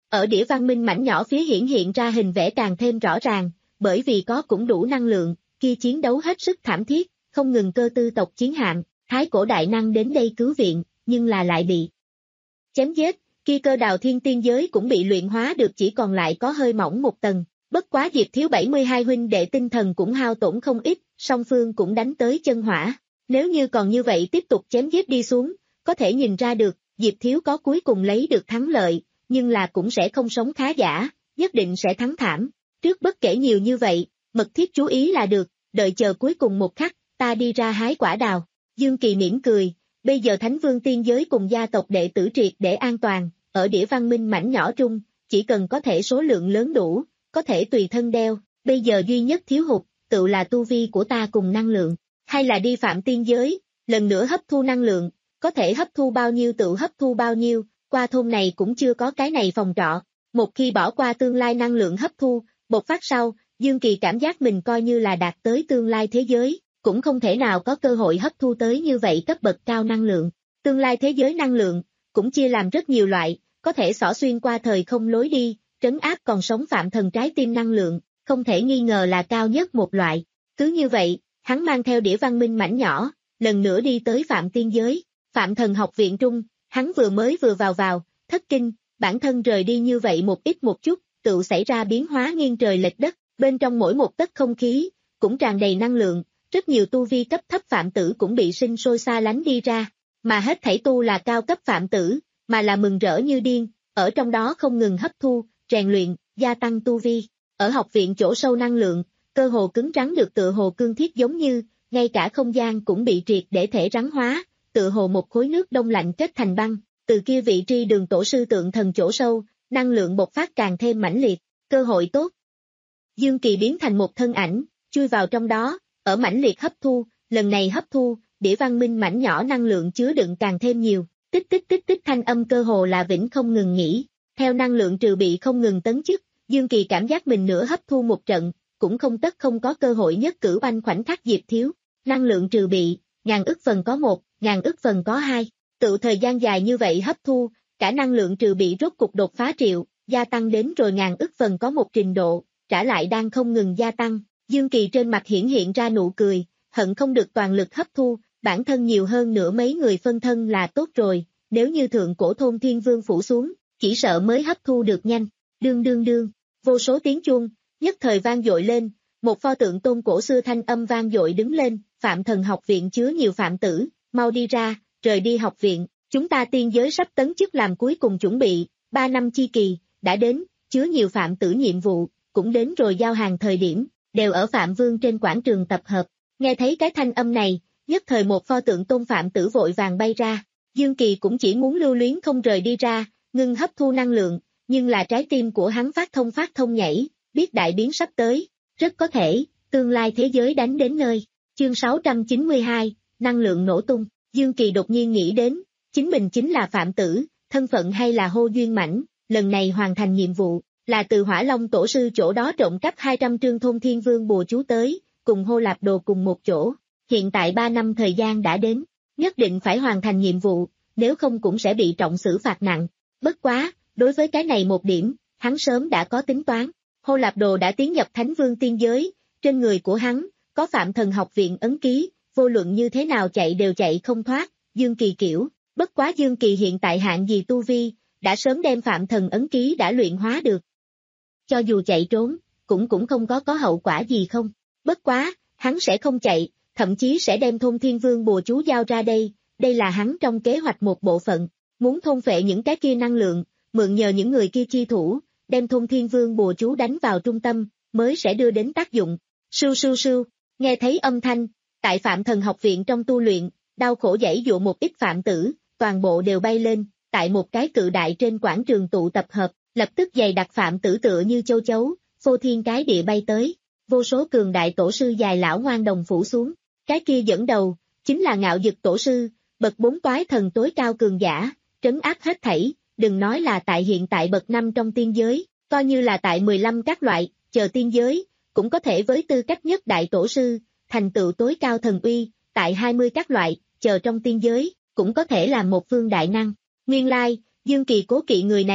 Ở đĩa văn minh mảnh nhỏ phía hiển hiện ra hình vẽ càng thêm rõ ràng, bởi vì có cũng đủ năng lượng, kia chiến đấu hết sức thảm thiết, không ngừng cơ tư tộc chiến hạm, thái cổ đại năng đến đây cứu viện, nhưng là lại bị chém giết, kia cơ đào thiên tiên giới cũng bị luyện hóa được chỉ còn lại có hơi mỏng một tầng, bất quá Diệp Thiếu bảy mươi hai huynh đệ tinh thần cũng hao tổn không ít, song phương cũng đánh tới chân hỏa, nếu như còn như vậy tiếp tục chém giết đi xuống, có thể nhìn ra được, Diệp Thiếu có cuối cùng lấy được thắng lợi, nhưng là cũng sẽ không sống khá giả, nhất định sẽ thắng thảm, trước bất kể nhiều như vậy, mật thiết chú ý là được, đợi chờ cuối cùng một khắc, ta đi ra hái quả đào, Dương Kỳ mỉm cười, bây giờ Thánh Vương tiên giới cùng gia tộc đệ tử triệt để an toàn, ở đĩa văn minh mảnh nhỏ trung, chỉ cần có thể số lượng lớn đủ, có thể tùy thân đeo, bây giờ duy nhất thiếu hụt, tự là tu vi của ta cùng năng lượng, hay là đi phạm tiên giới, lần nữa hấp thu năng lượng, có thể hấp thu bao nhiêu tự hấp thu bao nhiêu, qua thôn này cũng chưa có cái này phòng trọ, một khi bỏ qua tương lai năng lượng hấp thu, bộc phát sau, Dương Kỳ cảm giác mình coi như là đạt tới tương lai thế giới, cũng không thể nào có cơ hội hấp thu tới như vậy cấp bậc cao năng lượng. Tương lai thế giới năng lượng, cũng chia làm rất nhiều loại, có thể xỏ xuyên qua thời không lối đi, trấn áp còn sống phạm thần trái tim năng lượng, không thể nghi ngờ là cao nhất một loại. Cứ như vậy, hắn mang theo đĩa văn minh mảnh nhỏ, lần nữa đi tới phạm tiên giới, phạm thần học viện trung, hắn vừa mới vừa vào vào, thất kinh, bản thân rời đi như vậy một ít một chút, tự xảy ra biến hóa nghiêng trời lệch đất, bên trong mỗi một tấc không khí, cũng tràn đầy năng lượng, rất nhiều tu vi cấp thấp phạm tử cũng bị sinh sôi xa lánh đi ra, mà hết thảy tu là cao cấp phạm tử, mà là mừng rỡ như điên, ở trong đó không ngừng hấp thu, rèn luyện, gia tăng tu vi, ở học viện chỗ sâu năng lượng, cơ hồ cứng rắn được tựa hồ cương thiết giống như, ngay cả không gian cũng bị triệt để thể rắn hóa, tựa hồ một khối nước đông lạnh kết thành băng, từ kia vị tri đường tổ sư tượng thần chỗ sâu, năng lượng bộc phát càng thêm mãnh liệt, cơ hội tốt. Dương Kỳ biến thành một thân ảnh, chui vào trong đó, ở mãnh liệt hấp thu, lần này hấp thu, đĩa văn minh mảnh nhỏ năng lượng chứa đựng càng thêm nhiều, tích tích tích tích thanh âm cơ hồ là vĩnh không ngừng nghỉ, theo năng lượng trừ bị không ngừng tấn chức, Dương Kỳ cảm giác mình nửa hấp thu một trận, cũng không tất không có cơ hội nhất cử banh khoảnh khắc Diệp Thiếu, năng lượng trừ bị, ngàn ức phần có một, ngàn ức phần có hai, tự thời gian dài như vậy hấp thu, cả năng lượng trừ bị rốt cục đột phá triệu, gia tăng đến rồi ngàn ức phần có một trình độ, trả lại đang không ngừng gia tăng, Dương Kỳ trên mặt hiển hiện ra nụ cười, hận không được toàn lực hấp thu, bản thân nhiều hơn nửa mấy người phân thân là tốt rồi, nếu như thượng cổ thôn thiên vương phủ xuống, chỉ sợ mới hấp thu được nhanh, đương đương đương, vô số tiếng chuông, nhất thời vang dội lên, một pho tượng tôn cổ xưa thanh âm vang dội đứng lên, phạm thần học viện chứa nhiều phạm tử, mau đi ra, rời đi học viện, chúng ta tiên giới sắp tấn chức làm cuối cùng chuẩn bị, ba năm chi kỳ, đã đến, chứa nhiều phạm tử nhiệm vụ, cũng đến rồi giao hàng thời điểm, đều ở Phạm Vương trên quảng trường tập hợp, nghe thấy cái thanh âm này, nhất thời một pho tượng tôn phạm tử vội vàng bay ra, Dương Kỳ cũng chỉ muốn lưu luyến không rời đi ra, ngưng hấp thu năng lượng, nhưng là trái tim của hắn phát thông phát thông nhảy, biết đại biến sắp tới, rất có thể, tương lai thế giới đánh đến nơi, chương sáu trăm chín mươi hai, năng lượng nổ tung, Dương Kỳ đột nhiên nghĩ đến, chính mình chính là phạm tử, thân phận hay là hô duyên mãnh, lần này hoàn thành nhiệm vụ, là từ Hỏa Long tổ sư chỗ đó trộm cắp hai trăm trương thôn thiên vương bùa chú tới, cùng Hô Lạp Đồ cùng một chỗ, hiện tại ba năm thời gian đã đến, nhất định phải hoàn thành nhiệm vụ, nếu không cũng sẽ bị trọng xử phạt nặng, bất quá, đối với cái này một điểm, hắn sớm đã có tính toán, Hô Lạp Đồ đã tiến nhập Thánh Vương tiên giới, trên người của hắn, có Phạm Thần học viện ấn ký, vô luận như thế nào chạy đều chạy không thoát, Dương Kỳ kiểu, bất quá Dương Kỳ hiện tại hạng gì tu vi, đã sớm đem Phạm Thần ấn ký đã luyện hóa được. Cho dù chạy trốn, cũng cũng không có có hậu quả gì không, bất quá, hắn sẽ không chạy, thậm chí sẽ đem thôn thiên vương bùa chú giao ra đây, đây là hắn trong kế hoạch một bộ phận, muốn thôn phệ những cái kia năng lượng, mượn nhờ những người kia chi thủ, đem thôn thiên vương bùa chú đánh vào trung tâm, mới sẽ đưa đến tác dụng. Sưu sưu sưu, nghe thấy âm thanh, tại Phạm Thần học viện trong tu luyện, đau khổ giãy dụa một ít phạm tử, toàn bộ đều bay lên, tại một cái cự đại trên quảng trường tụ tập hợp, lập tức dày đặc phạm tử tựa như châu chấu, phô thiên cái địa bay tới, vô số cường đại tổ sư dài lão ngoan đồng phủ xuống, cái kia dẫn đầu, chính là Ngạo Dực tổ sư, bậc bốn toái thần tối cao cường giả, trấn áp hết thảy, đừng nói là tại hiện tại bậc năm trong tiên giới, coi như là tại mười lăm các loại, chờ tiên giới, cũng có thể với tư cách nhất đại tổ sư, thành tựu tối cao thần uy, tại hai mươi các loại, chờ trong tiên giới, cũng có thể là một phương đại năng. Nguyên lai, Dương Kỳ cố kỵ người này,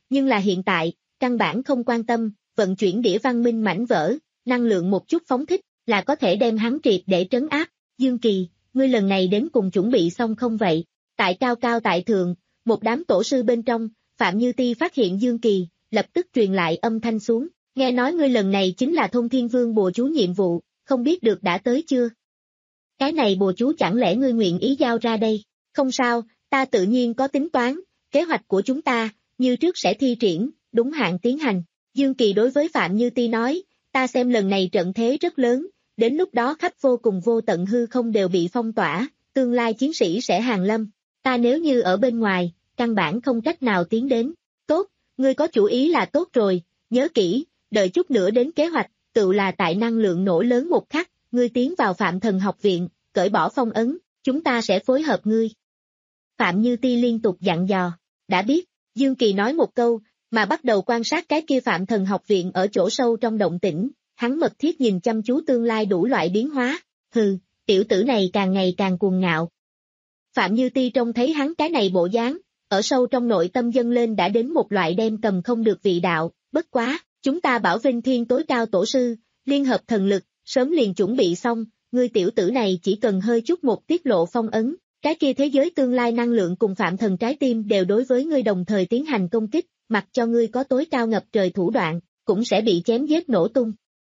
nhưng là hiện tại, căn bản không quan tâm, vận chuyển đĩa văn minh mảnh vỡ, năng lượng một chút phóng thích, là có thể đem hắn triệt để trấn áp. Dương Kỳ, ngươi lần này đến cùng chuẩn bị xong không vậy? Tại cao cao tại thượng, một đám tổ sư bên trong, Phạm Như Ti phát hiện Dương Kỳ, lập tức truyền lại âm thanh xuống, nghe nói ngươi lần này chính là Thôn Thiên Vương bùa chú nhiệm vụ, không biết được đã tới chưa? Cái này bùa chú chẳng lẽ ngươi nguyện ý giao ra đây? Không sao, ta tự nhiên có tính toán, kế hoạch của chúng ta, như trước sẽ thi triển, đúng hạn tiến hành. Dương Kỳ đối với Phạm Như Ti nói, ta xem lần này trận thế rất lớn, đến lúc đó khắp vô cùng vô tận hư không đều bị phong tỏa, tương lai chiến sĩ sẽ hàng lâm. Ta nếu như ở bên ngoài, căn bản không cách nào tiến đến. Tốt, ngươi có chủ ý là tốt rồi, nhớ kỹ, đợi chút nữa đến kế hoạch, tự là tại năng lượng nổ lớn một khắc, ngươi tiến vào Phạm Thần học viện, cởi bỏ phong ấn, chúng ta sẽ phối hợp ngươi. Phạm Như Ti liên tục dặn dò, đã biết, Dương Kỳ nói một câu, mà bắt đầu quan sát cái kia Phạm Thần học viện ở chỗ sâu trong động tĩnh, hắn mật thiết nhìn chăm chú tương lai đủ loại biến hóa, hừ, tiểu tử này càng ngày càng cuồng ngạo. Phạm Như Ti trông thấy hắn cái này bộ dáng, ở sâu trong nội tâm dâng lên đã đến một loại đem cầm không được vị đạo, bất quá, chúng ta bảo Vinh Thiên tối cao tổ sư, liên hợp thần lực, sớm liền chuẩn bị xong, ngươi tiểu tử này chỉ cần hơi chút một tiết lộ phong ấn, cái kia thế giới tương lai năng lượng cùng Phạm Thần trái tim đều đối với ngươi đồng thời tiến hành công kích, mặc cho ngươi có tối cao ngập trời thủ đoạn, cũng sẽ bị chém giết nổ tung.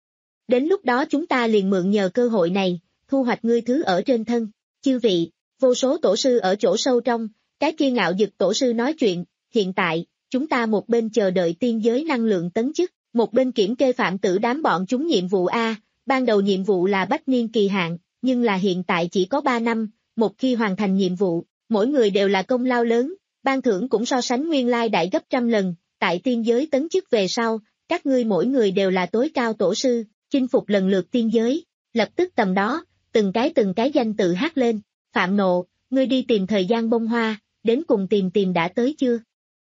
Đến lúc đó chúng ta liền mượn nhờ cơ hội này, thu hoạch ngươi thứ ở trên thân, chư vị, vô số tổ sư ở chỗ sâu trong, cái kia ngạo dực tổ sư nói chuyện, hiện tại, chúng ta một bên chờ đợi tiên giới năng lượng tấn chức, một bên kiểm kê Phạm Tử đám bọn chúng nhiệm vụ A, ban đầu nhiệm vụ là bách niên kỳ hạn, nhưng là hiện tại chỉ có ba năm, một khi hoàn thành nhiệm vụ, mỗi người đều là công lao lớn, ban thưởng cũng so sánh nguyên lai đại gấp trăm lần, tại tiên giới tấn chức về sau, các ngươi mỗi người đều là tối cao tổ sư, chinh phục lần lượt tiên giới, lập tức tầm đó, từng cái từng cái danh tự hát lên, Phạm Nộ, ngươi đi tìm thời gian bông hoa, đến cùng tìm tìm đã tới chưa?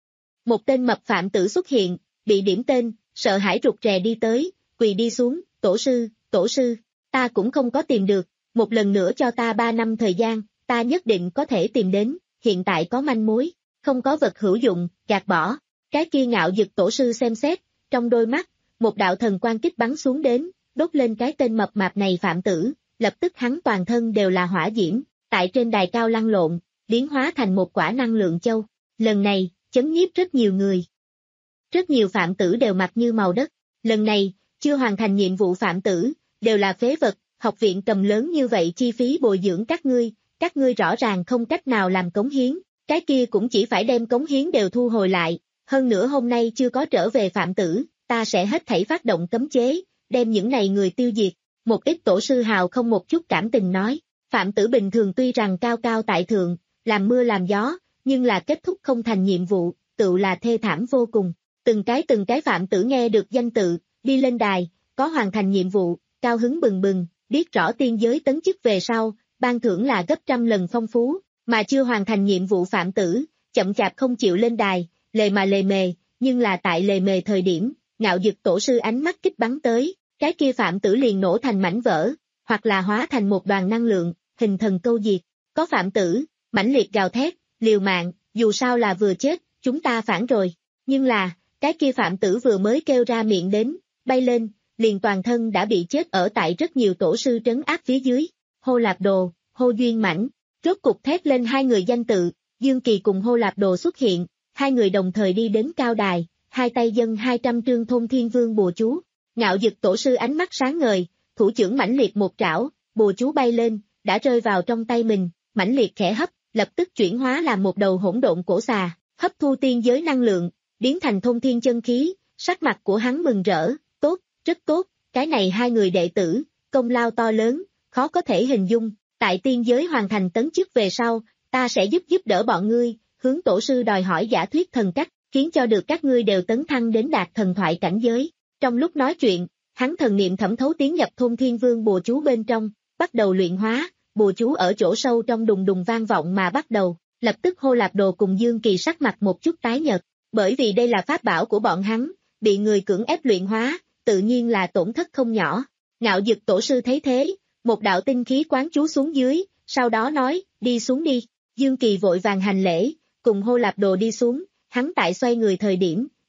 Một tên mập Phạm Tử xuất hiện, bị điểm tên, sợ hãi rụt rè đi tới, quỳ đi xuống, tổ sư, tổ sư, ta cũng không có tìm được, một lần nữa cho ta ba năm thời gian, ta nhất định có thể tìm đến, hiện tại có manh mối, không có vật hữu dụng, gạt bỏ, cái kia ngạo dực tổ sư xem xét, trong đôi mắt, một đạo thần quang kích bắn xuống đến, đốt lên cái tên mập mạp này Phạm Tử, lập tức hắn toàn thân đều là hỏa diễm, tại trên đài cao lăn lộn, biến hóa thành một quả năng lượng châu, lần này, chấn nhiếp rất nhiều người. Rất nhiều Phạm Tử đều mặt như màu đất, lần này, chưa hoàn thành nhiệm vụ Phạm Tử, đều là phế vật, học viện cầm lớn như vậy chi phí bồi dưỡng các ngươi, các ngươi rõ ràng không cách nào làm cống hiến, cái kia cũng chỉ phải đem cống hiến đều thu hồi lại, hơn nữa hôm nay chưa có trở về Phạm Tử, ta sẽ hết thảy phát động cấm chế, đem những này người tiêu diệt, một ít tổ sư hào không một chút cảm tình nói, Phạm Tử bình thường tuy rằng cao cao tại thượng, làm mưa làm gió, nhưng là kết thúc không thành nhiệm vụ, tự là thê thảm vô cùng, từng cái từng cái Phạm Tử nghe được danh tự, đi lên đài, có hoàn thành nhiệm vụ, cao hứng bừng bừng, biết rõ tiên giới tấn chức về sau, ban thưởng là gấp trăm lần phong phú, mà chưa hoàn thành nhiệm vụ Phạm Tử, chậm chạp không chịu lên đài, lề mà lề mề, nhưng là tại lề mề thời điểm, ngạo dực tổ sư ánh mắt kích bắn tới, cái kia Phạm Tử liền nổ thành mảnh vỡ, hoặc là hóa thành một đoàn năng lượng, hình thần câu diệt, có Phạm Tử, mãnh liệt gào thét, liều mạng, dù sao là vừa chết, chúng ta phản rồi, nhưng là, cái kia Phạm Tử vừa mới kêu ra miệng đến, bay lên, liền toàn thân đã bị chết ở tại rất nhiều tổ sư trấn áp phía dưới, Hô Lạp Đồ, Hô Duyên Mãnh, rốt cục thét lên hai người danh tự, Dương Kỳ cùng Hô Lạp Đồ xuất hiện, hai người đồng thời đi đến cao đài, hai tay dâng hai trăm trương Thôn Thiên Vương bùa chú, ngạo dực tổ sư ánh mắt sáng ngời, thủ trưởng mãnh liệt một trảo, bùa chú bay lên, đã rơi vào trong tay mình, mãnh liệt khẽ hấp, lập tức chuyển hóa làm một đầu hỗn độn cổ xà, hấp thu tiên giới năng lượng, biến thành Thôn Thiên chân khí, sắc mặt của hắn mừng rỡ, tốt, rất tốt, cái này hai người đệ tử, công lao to lớn, khó có thể hình dung, tại tiên giới hoàn thành tấn chức về sau, ta sẽ giúp giúp đỡ bọn ngươi, hướng tổ sư đòi hỏi giả thuyết thần cách, khiến cho được các ngươi đều tấn thăng đến đạt thần thoại cảnh giới. Trong lúc nói chuyện, hắn thần niệm thẩm thấu tiến nhập Thôn Thiên Vương bùa chú bên trong, bắt đầu luyện hóa, bùa chú ở chỗ sâu trong đùng đùng vang vọng mà bắt đầu, lập tức Hô Lạp Đồ cùng Dương Kỳ sắc mặt một chút tái nhợt, bởi vì đây là pháp bảo của bọn hắn, bị người cưỡng ép luyện hóa, tự nhiên là tổn thất không nhỏ. Ngạo dực tổ sư thấy thế, một đạo tinh khí quán chú xuống dưới, sau đó nói, đi xuống đi, Dương Kỳ vội vàng hành lễ, cùng Hô Lạp Đồ đi xuống, hắn tại xoay người thời điểm,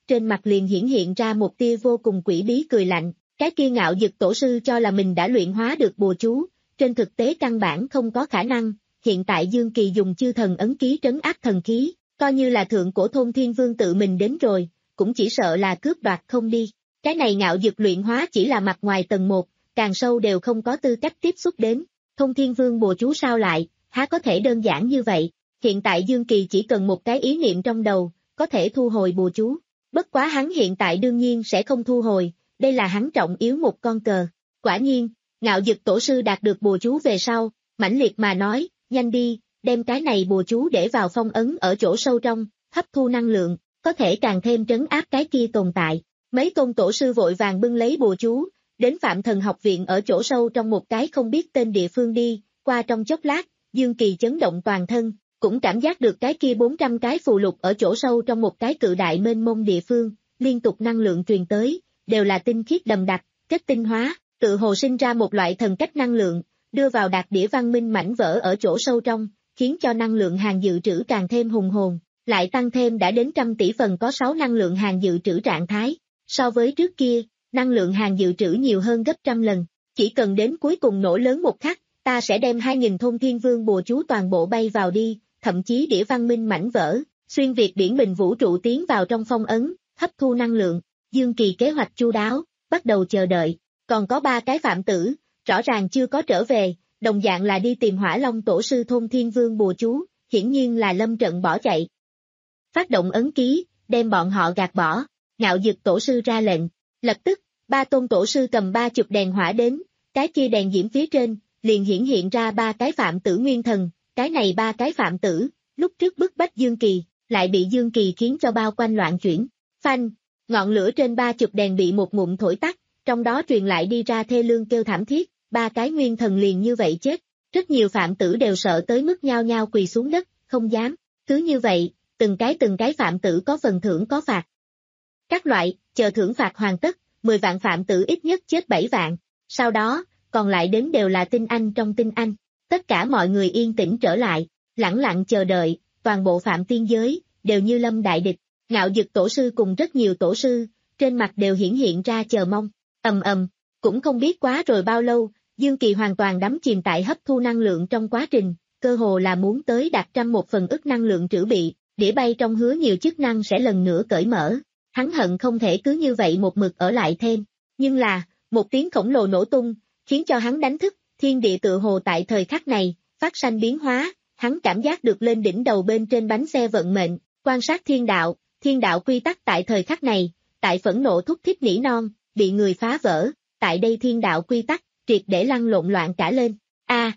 trên mặt liền hiển hiện ra một tia vô cùng quỷ bí cười lạnh, cái kia Ngạo Dực tổ sư cho là mình đã luyện hóa được bùa chú, trên thực tế căn bản không có khả năng, hiện tại Dương Kỳ dùng chư thần ấn ký trấn áp thần khí, coi như là thượng cổ Thôn Thiên Vương tự mình đến rồi, cũng chỉ sợ là cướp đoạt không đi. Cái này Ngạo Dực luyện hóa chỉ là mặt ngoài tầng một, càng sâu đều không có tư cách tiếp xúc đến. Thôn Thiên Vương bùa chú sao lại, há có thể đơn giản như vậy, hiện tại Dương Kỳ chỉ cần một cái ý niệm trong đầu, có thể thu hồi bùa chú. Bất quá hắn hiện tại đương nhiên sẽ không thu hồi, đây là hắn trọng yếu một con cờ. Quả nhiên, Ngạo Dực tổ sư đạt được bùa chú về sau, mãnh liệt mà nói, nhanh đi, đem cái này bùa chú để vào phong ấn ở chỗ sâu trong, hấp thu năng lượng, có thể càng thêm trấn áp cái kia tồn tại. Mấy tôn tổ sư vội vàng bưng lấy bùa chú, đến Phạm Thần học viện ở chỗ sâu trong một cái không biết tên địa phương đi, qua trong chốc lát, Dương Kỳ chấn động toàn thân, cũng cảm giác được cái kia bốn trăm cái phù lục ở chỗ sâu trong một cái cự đại mênh mông địa phương, liên tục năng lượng truyền tới, đều là tinh khiết đậm đặc, kết tinh hóa, tự hồ sinh ra một loại thần cách năng lượng, đưa vào đạt đĩa văn minh mảnh vỡ ở chỗ sâu trong, khiến cho năng lượng hàng dự trữ càng thêm hùng hồn, lại tăng thêm đã đến trăm tỷ phần có sáu năng lượng hàng dự trữ trạng thái. So với trước kia, năng lượng hàng dự trữ nhiều hơn gấp trăm lần, chỉ cần đến cuối cùng nổ lớn một khắc, ta sẽ đem hai nghìn Thôn Thiên Vương bùa chú toàn bộ bay vào đi, thậm chí đĩa văn minh mảnh vỡ, xuyên việt biển bình vũ trụ tiến vào trong phong ấn, hấp thu năng lượng. Dương Kỳ kế hoạch chu đáo, bắt đầu chờ đợi, còn có ba cái phạm tử, rõ ràng chưa có trở về, đồng dạng là đi tìm Hỏa Long tổ sư Thôn Thiên Vương bùa chú, hiển nhiên là lâm trận bỏ chạy. Phát động ấn ký, đem bọn họ gạt bỏ, Ngạo Dực tổ sư ra lệnh, lập tức, ba tôn tổ sư cầm ba chục đèn hỏa đến, cái kia đèn diễm phía trên, liền hiển hiện ra ba cái phạm tử nguyên thần, cái này ba cái phạm tử, lúc trước bức bách Dương Kỳ, lại bị Dương Kỳ khiến cho bao quanh loạn chuyển, phanh, ngọn lửa trên ba chục đèn bị một ngụm thổi tắt, trong đó truyền lại đi ra thê lương kêu thảm thiết, ba cái nguyên thần liền như vậy chết, rất nhiều phạm tử đều sợ tới mức nhao nhao quỳ xuống đất, không dám, cứ như vậy, từng cái từng cái phạm tử có phần thưởng có phạt. Các loại, chờ thưởng phạt hoàn tất, mười vạn phạm tử ít nhất chết bảy vạn, sau đó, còn lại đến đều là tinh anh trong tinh anh, tất cả mọi người yên tĩnh trở lại, lẳng lặng chờ đợi, toàn bộ phạm tiên giới, đều như lâm đại địch, Ngạo Dực tổ sư cùng rất nhiều tổ sư, trên mặt đều hiển hiện ra chờ mong, ầm ầm, cũng không biết quá rồi bao lâu, Dương Kỳ hoàn toàn đắm chìm tại hấp thu năng lượng trong quá trình, cơ hồ là muốn tới đạt trăm một phần ức năng lượng trữ bị, đĩa bay trong hứa nhiều chức năng sẽ lần nữa cởi mở. Hắn hận không thể cứ như vậy một mực ở lại thêm, nhưng là, một tiếng khổng lồ nổ tung, khiến cho hắn đánh thức, thiên địa tựa hồ tại thời khắc này, phát sanh biến hóa, hắn cảm giác được lên đỉnh đầu bên trên bánh xe vận mệnh, quan sát thiên đạo, thiên đạo quy tắc tại thời khắc này, tại phẫn nộ thúc thiết nỉ non, bị người phá vỡ, tại đây thiên đạo quy tắc, triệt để lăn lộn loạn cả lên, a à,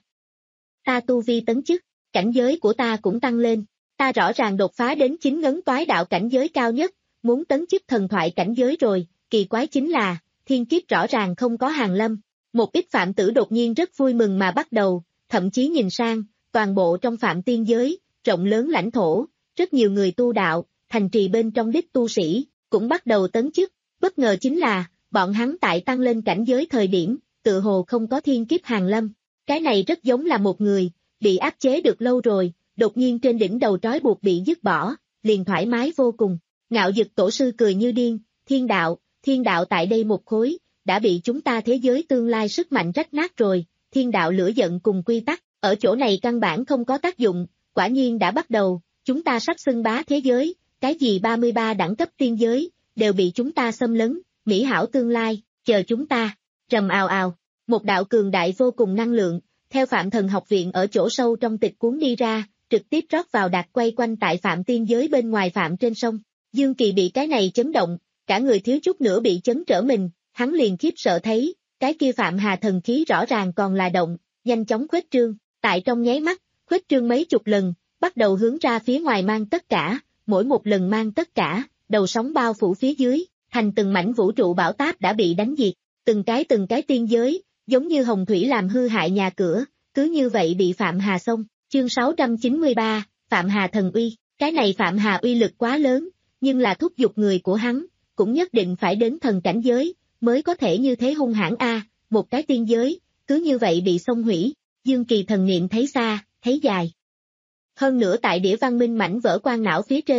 ta tu vi tấn chức, cảnh giới của ta cũng tăng lên, ta rõ ràng đột phá đến chính ngấn toái đạo cảnh giới cao nhất, muốn tấn chức thần thoại cảnh giới rồi, kỳ quái chính là, thiên kiếp rõ ràng không có hàng lâm. Một ít phạm tử đột nhiên rất vui mừng mà bắt đầu, thậm chí nhìn sang, toàn bộ trong phạm tiên giới, rộng lớn lãnh thổ, rất nhiều người tu đạo, thành trì bên trong đích tu sĩ, cũng bắt đầu tấn chức. Bất ngờ chính là, bọn hắn tại tăng lên cảnh giới thời điểm, tự hồ không có thiên kiếp hàng lâm. Cái này rất giống là một người, bị áp chế được lâu rồi, đột nhiên trên đỉnh đầu trói buộc bị dứt bỏ, liền thoải mái vô cùng. Ngạo Dực tổ sư cười như điên, thiên đạo, thiên đạo tại đây một khối, đã bị chúng ta thế giới tương lai sức mạnh rách nát rồi, thiên đạo lửa giận cùng quy tắc, ở chỗ này căn bản không có tác dụng, quả nhiên đã bắt đầu, chúng ta sắp xưng bá thế giới, cái gì ba mươi ba đẳng cấp tiên giới, đều bị chúng ta xâm lấn, mỹ hảo tương lai, chờ chúng ta, rầm ào ào, một đạo cường đại vô cùng năng lượng, theo Phạm Thần học viện ở chỗ sâu trong tịch cuốn đi ra, trực tiếp rót vào đạt quay quanh tại Phạm tiên giới bên ngoài Phạm trên sông. Dương Kỳ bị cái này chấn động, cả người thiếu chút nữa bị chấn trở mình, hắn liền khiếp sợ thấy, cái kia Phạm Hà thần khí rõ ràng còn là động, nhanh chóng khuếch trương, tại trong nháy mắt, khuếch trương mấy chục lần, bắt đầu hướng ra phía ngoài mang tất cả, mỗi một lần mang tất cả, đầu sóng bao phủ phía dưới, thành từng mảnh vũ trụ bão táp đã bị đánh diệt, từng cái từng cái tiên giới, giống như hồng thủy làm hư hại nhà cửa, cứ như vậy bị Phạm Hà xông. Chương sáu trăm chín mươi ba, Phạm Hà thần uy, cái này Phạm Hà uy lực quá lớn, nhưng là thúc giục người của hắn, cũng nhất định phải đến thần cảnh giới, mới có thể như thế hung hãn a, một cái tiên giới, cứ như vậy bị xông hủy, Dương Kỳ thần niệm thấy xa, thấy dài. Hơn nữa tại đĩa văn minh mảnh vỡ quang não phía trên,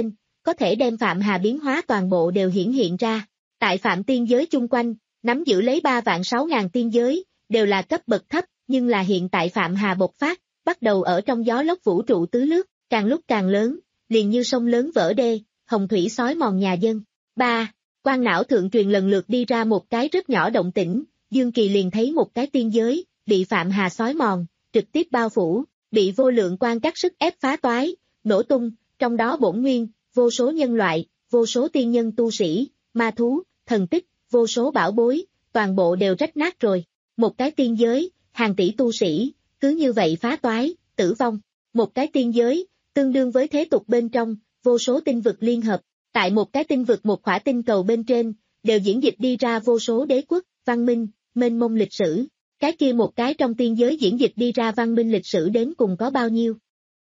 có thể đem Phạm Hà biến hóa toàn bộ đều hiển hiện ra. Tại Phạm tiên giới chung quanh, nắm giữ lấy ba vạn sáu ngàn tiên giới, đều là cấp bậc thấp, nhưng là hiện tại Phạm Hà bộc phát, bắt đầu ở trong gió lốc vũ trụ tứ lướt, càng lúc càng lớn, liền như sông lớn vỡ đê, hồng thủy xói mòn nhà dân. ba. Quan não thượng truyền lần lượt đi ra một cái rất nhỏ động tĩnh, Dương Kỳ liền thấy một cái tiên giới, bị Phạm Hà xói mòn, trực tiếp bao phủ, bị vô lượng quan cắt sức ép phá toái, nổ tung, trong đó bổn nguyên, vô số nhân loại, vô số tiên nhân tu sĩ, ma thú, thần tích, vô số bảo bối, toàn bộ đều rách nát rồi. Một cái tiên giới, hàng tỷ tu sĩ, cứ như vậy phá toái, tử vong. Một cái tiên giới, tương đương với thế tục bên trong, vô số tinh vực liên hợp. Tại một cái tinh vực một khỏa tinh cầu bên trên, đều diễn dịch đi ra vô số đế quốc, văn minh, mênh mông lịch sử. Cái kia một cái trong tiên giới diễn dịch đi ra văn minh lịch sử đến cùng có bao nhiêu.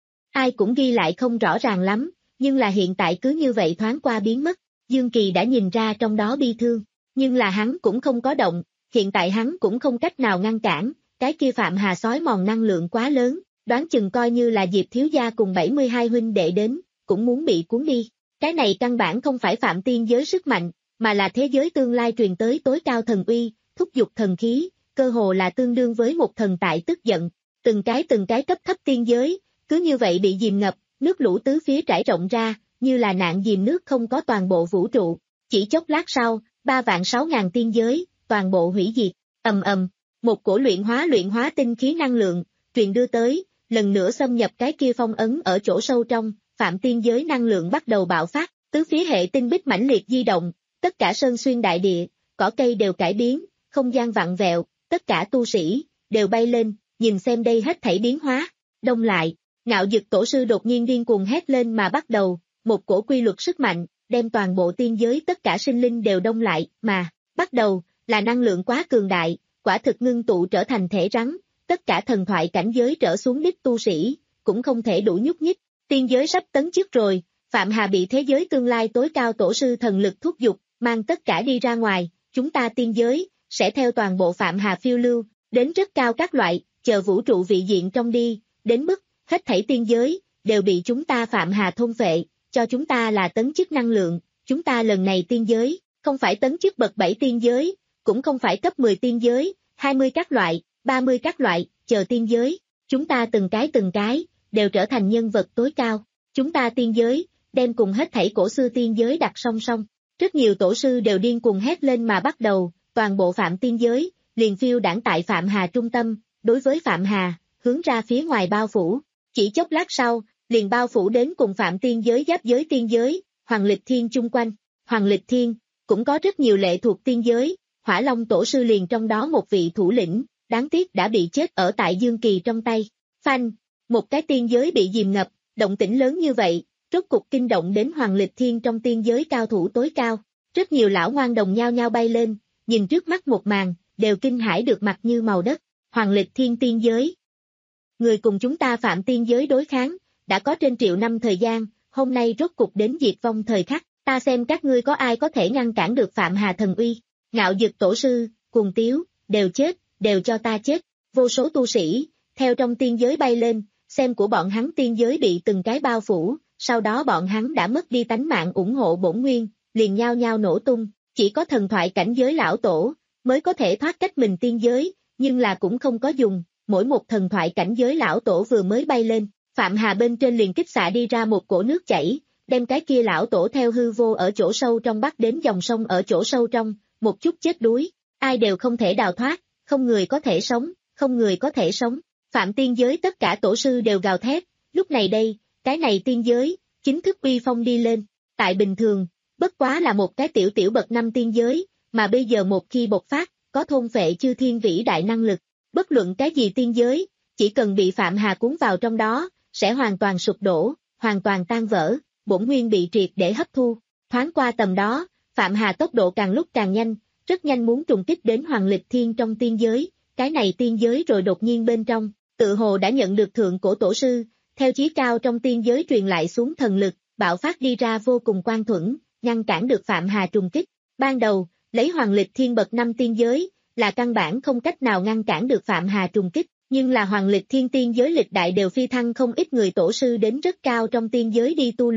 Ai cũng ghi lại không rõ ràng lắm, nhưng là hiện tại cứ như vậy thoáng qua biến mất. Dương Kỳ đã nhìn ra trong đó bi thương, nhưng là hắn cũng không có động, hiện tại hắn cũng không cách nào ngăn cản, cái kia Phạm Hà xói mòn năng lượng quá lớn, đoán chừng coi như là Diệp thiếu gia cùng bảy mươi hai huynh đệ đến, cũng muốn bị cuốn đi. Cái này căn bản không phải Phạm tiên giới sức mạnh, mà là thế giới tương lai truyền tới tối cao thần uy, thúc giục thần khí, cơ hồ là tương đương với một thần tại tức giận. Từng cái từng cái cấp thấp tiên giới, cứ như vậy bị dìm ngập, nước lũ tứ phía trải rộng ra, như là nạn dìm nước không có toàn bộ vũ trụ. Chỉ chốc lát sau, ba vạn sáu ngàn tiên giới, toàn bộ hủy diệt, ầm ầm, một cổ luyện hóa luyện hóa tinh khí năng lượng, truyền đưa tới, lần nữa xâm nhập cái kia phong ấn ở chỗ sâu trong, Phạm tiên giới năng lượng bắt đầu bạo phát, tứ phía hệ tinh bích mãnh liệt di động, tất cả sơn xuyên đại địa, cỏ cây đều cải biến, không gian vặn vẹo, tất cả tu sĩ, đều bay lên, nhìn xem đây hết thảy biến hóa, đông lại, Ngạo Dực tổ sư đột nhiên điên cuồng hét lên mà bắt đầu, một cổ quy luật sức mạnh, đem toàn bộ tiên giới tất cả sinh linh đều đông lại, mà, bắt đầu, là năng lượng quá cường đại, quả thực ngưng tụ trở thành thể rắn, tất cả thần thoại cảnh giới trở xuống đích tu sĩ, cũng không thể đủ nhúc nhích, tiên giới sắp tấn chức rồi, Phạm Hà bị thế giới tương lai tối cao tổ sư thần lực thúc giục, mang tất cả đi ra ngoài, chúng ta tiên giới, sẽ theo toàn bộ Phạm Hà phiêu lưu, đến rất cao các loại, chờ vũ trụ vị diện trong đi, đến mức, hết thảy tiên giới, đều bị chúng ta Phạm Hà thôn phệ, cho chúng ta là tấn chức năng lượng, chúng ta lần này tiên giới, không phải tấn chức bậc bảy tiên giới, cũng không phải cấp mười tiên giới, hai mươi các loại, ba mươi các loại, chờ tiên giới, chúng ta từng cái từng cái, đều trở thành nhân vật tối cao, chúng ta tiên giới, đem cùng hết thảy cổ xưa tiên giới đặt song song, rất nhiều tổ sư đều điên cuồng hét lên mà bắt đầu, toàn bộ Phạm tiên giới, liền phiêu đảng tại Phạm Hà trung tâm, đối với Phạm Hà, hướng ra phía ngoài bao phủ, chỉ chốc lát sau, liền bao phủ đến cùng Phạm tiên giới giáp giới tiên giới, Hoàng Lịch Thiên chung quanh, Hoàng Lịch Thiên, cũng có rất nhiều lệ thuộc tiên giới, Hỏa Long tổ sư liền trong đó một vị thủ lĩnh, đáng tiếc đã bị chết ở tại Dương Kỳ trong tay, phanh, một cái tiên giới bị dìm ngập, động tĩnh lớn như vậy, rốt cục kinh động đến Hoàng Lịch Thiên trong tiên giới cao thủ tối cao, rất nhiều lão ngoan đồng nhao nhao bay lên, nhìn trước mắt một màn, đều kinh hãi được mặt như màu đất, Hoàng Lịch Thiên tiên giới. Người cùng chúng ta Phạm tiên giới đối kháng, đã có trên triệu năm thời gian, hôm nay rốt cục đến diệt vong thời khắc, ta xem các ngươi có ai có thể ngăn cản được Phạm Hà thần uy, Ngạo Dực tổ sư, Cuồng Tiếu, đều chết, đều cho ta chết, vô số tu sĩ, theo trong tiên giới bay lên, xem của bọn hắn tiên giới bị từng cái bao phủ, sau đó bọn hắn đã mất đi tánh mạng ủng hộ bổn nguyên, liền nhao nhao nổ tung, chỉ có thần thoại cảnh giới lão tổ, mới có thể thoát cách mình tiên giới, nhưng là cũng không có dùng, mỗi một thần thoại cảnh giới lão tổ vừa mới bay lên, Phạm Hà bên trên liền kích xạ đi ra một cổ nước chảy, đem cái kia lão tổ theo hư vô ở chỗ sâu trong bắt đến dòng sông ở chỗ sâu trong, một chút chết đuối, ai đều không thể đào thoát, không người có thể sống, không người có thể sống, Phạm tiên giới tất cả tổ sư đều gào thét, lúc này đây, cái này tiên giới, chính thức uy phong đi lên, tại bình thường, bất quá là một cái tiểu tiểu bậc năm tiên giới, mà bây giờ một khi bộc phát, có thôn phệ chư thiên vĩ đại năng lực, bất luận cái gì tiên giới, chỉ cần bị Phạm Hà cuốn vào trong đó, sẽ hoàn toàn sụp đổ, hoàn toàn tan vỡ, bổn nguyên bị triệt để hấp thu, thoáng qua tầm đó, Phạm Hà tốc độ càng lúc càng nhanh, rất nhanh muốn trùng kích đến Hoàng Lịch Thiên trong tiên giới, cái này tiên giới rồi đột nhiên bên trong, tự hồ đã nhận được thượng cổ tổ sư, theo chí cao trong tiên giới truyền lại xuống thần lực, bạo phát đi ra vô cùng quan thuẫn, ngăn cản được Phạm Hà trùng kích. Ban đầu, lấy Hoàng Lịch Thiên bậc năm tiên giới, là căn bản không cách nào ngăn cản được Phạm Hà trùng kích, nhưng là Hoàng Lịch Thiên tiên giới lịch đại đều phi thăng không ít người tổ sư đến rất cao trong tiên giới đi tu luyện,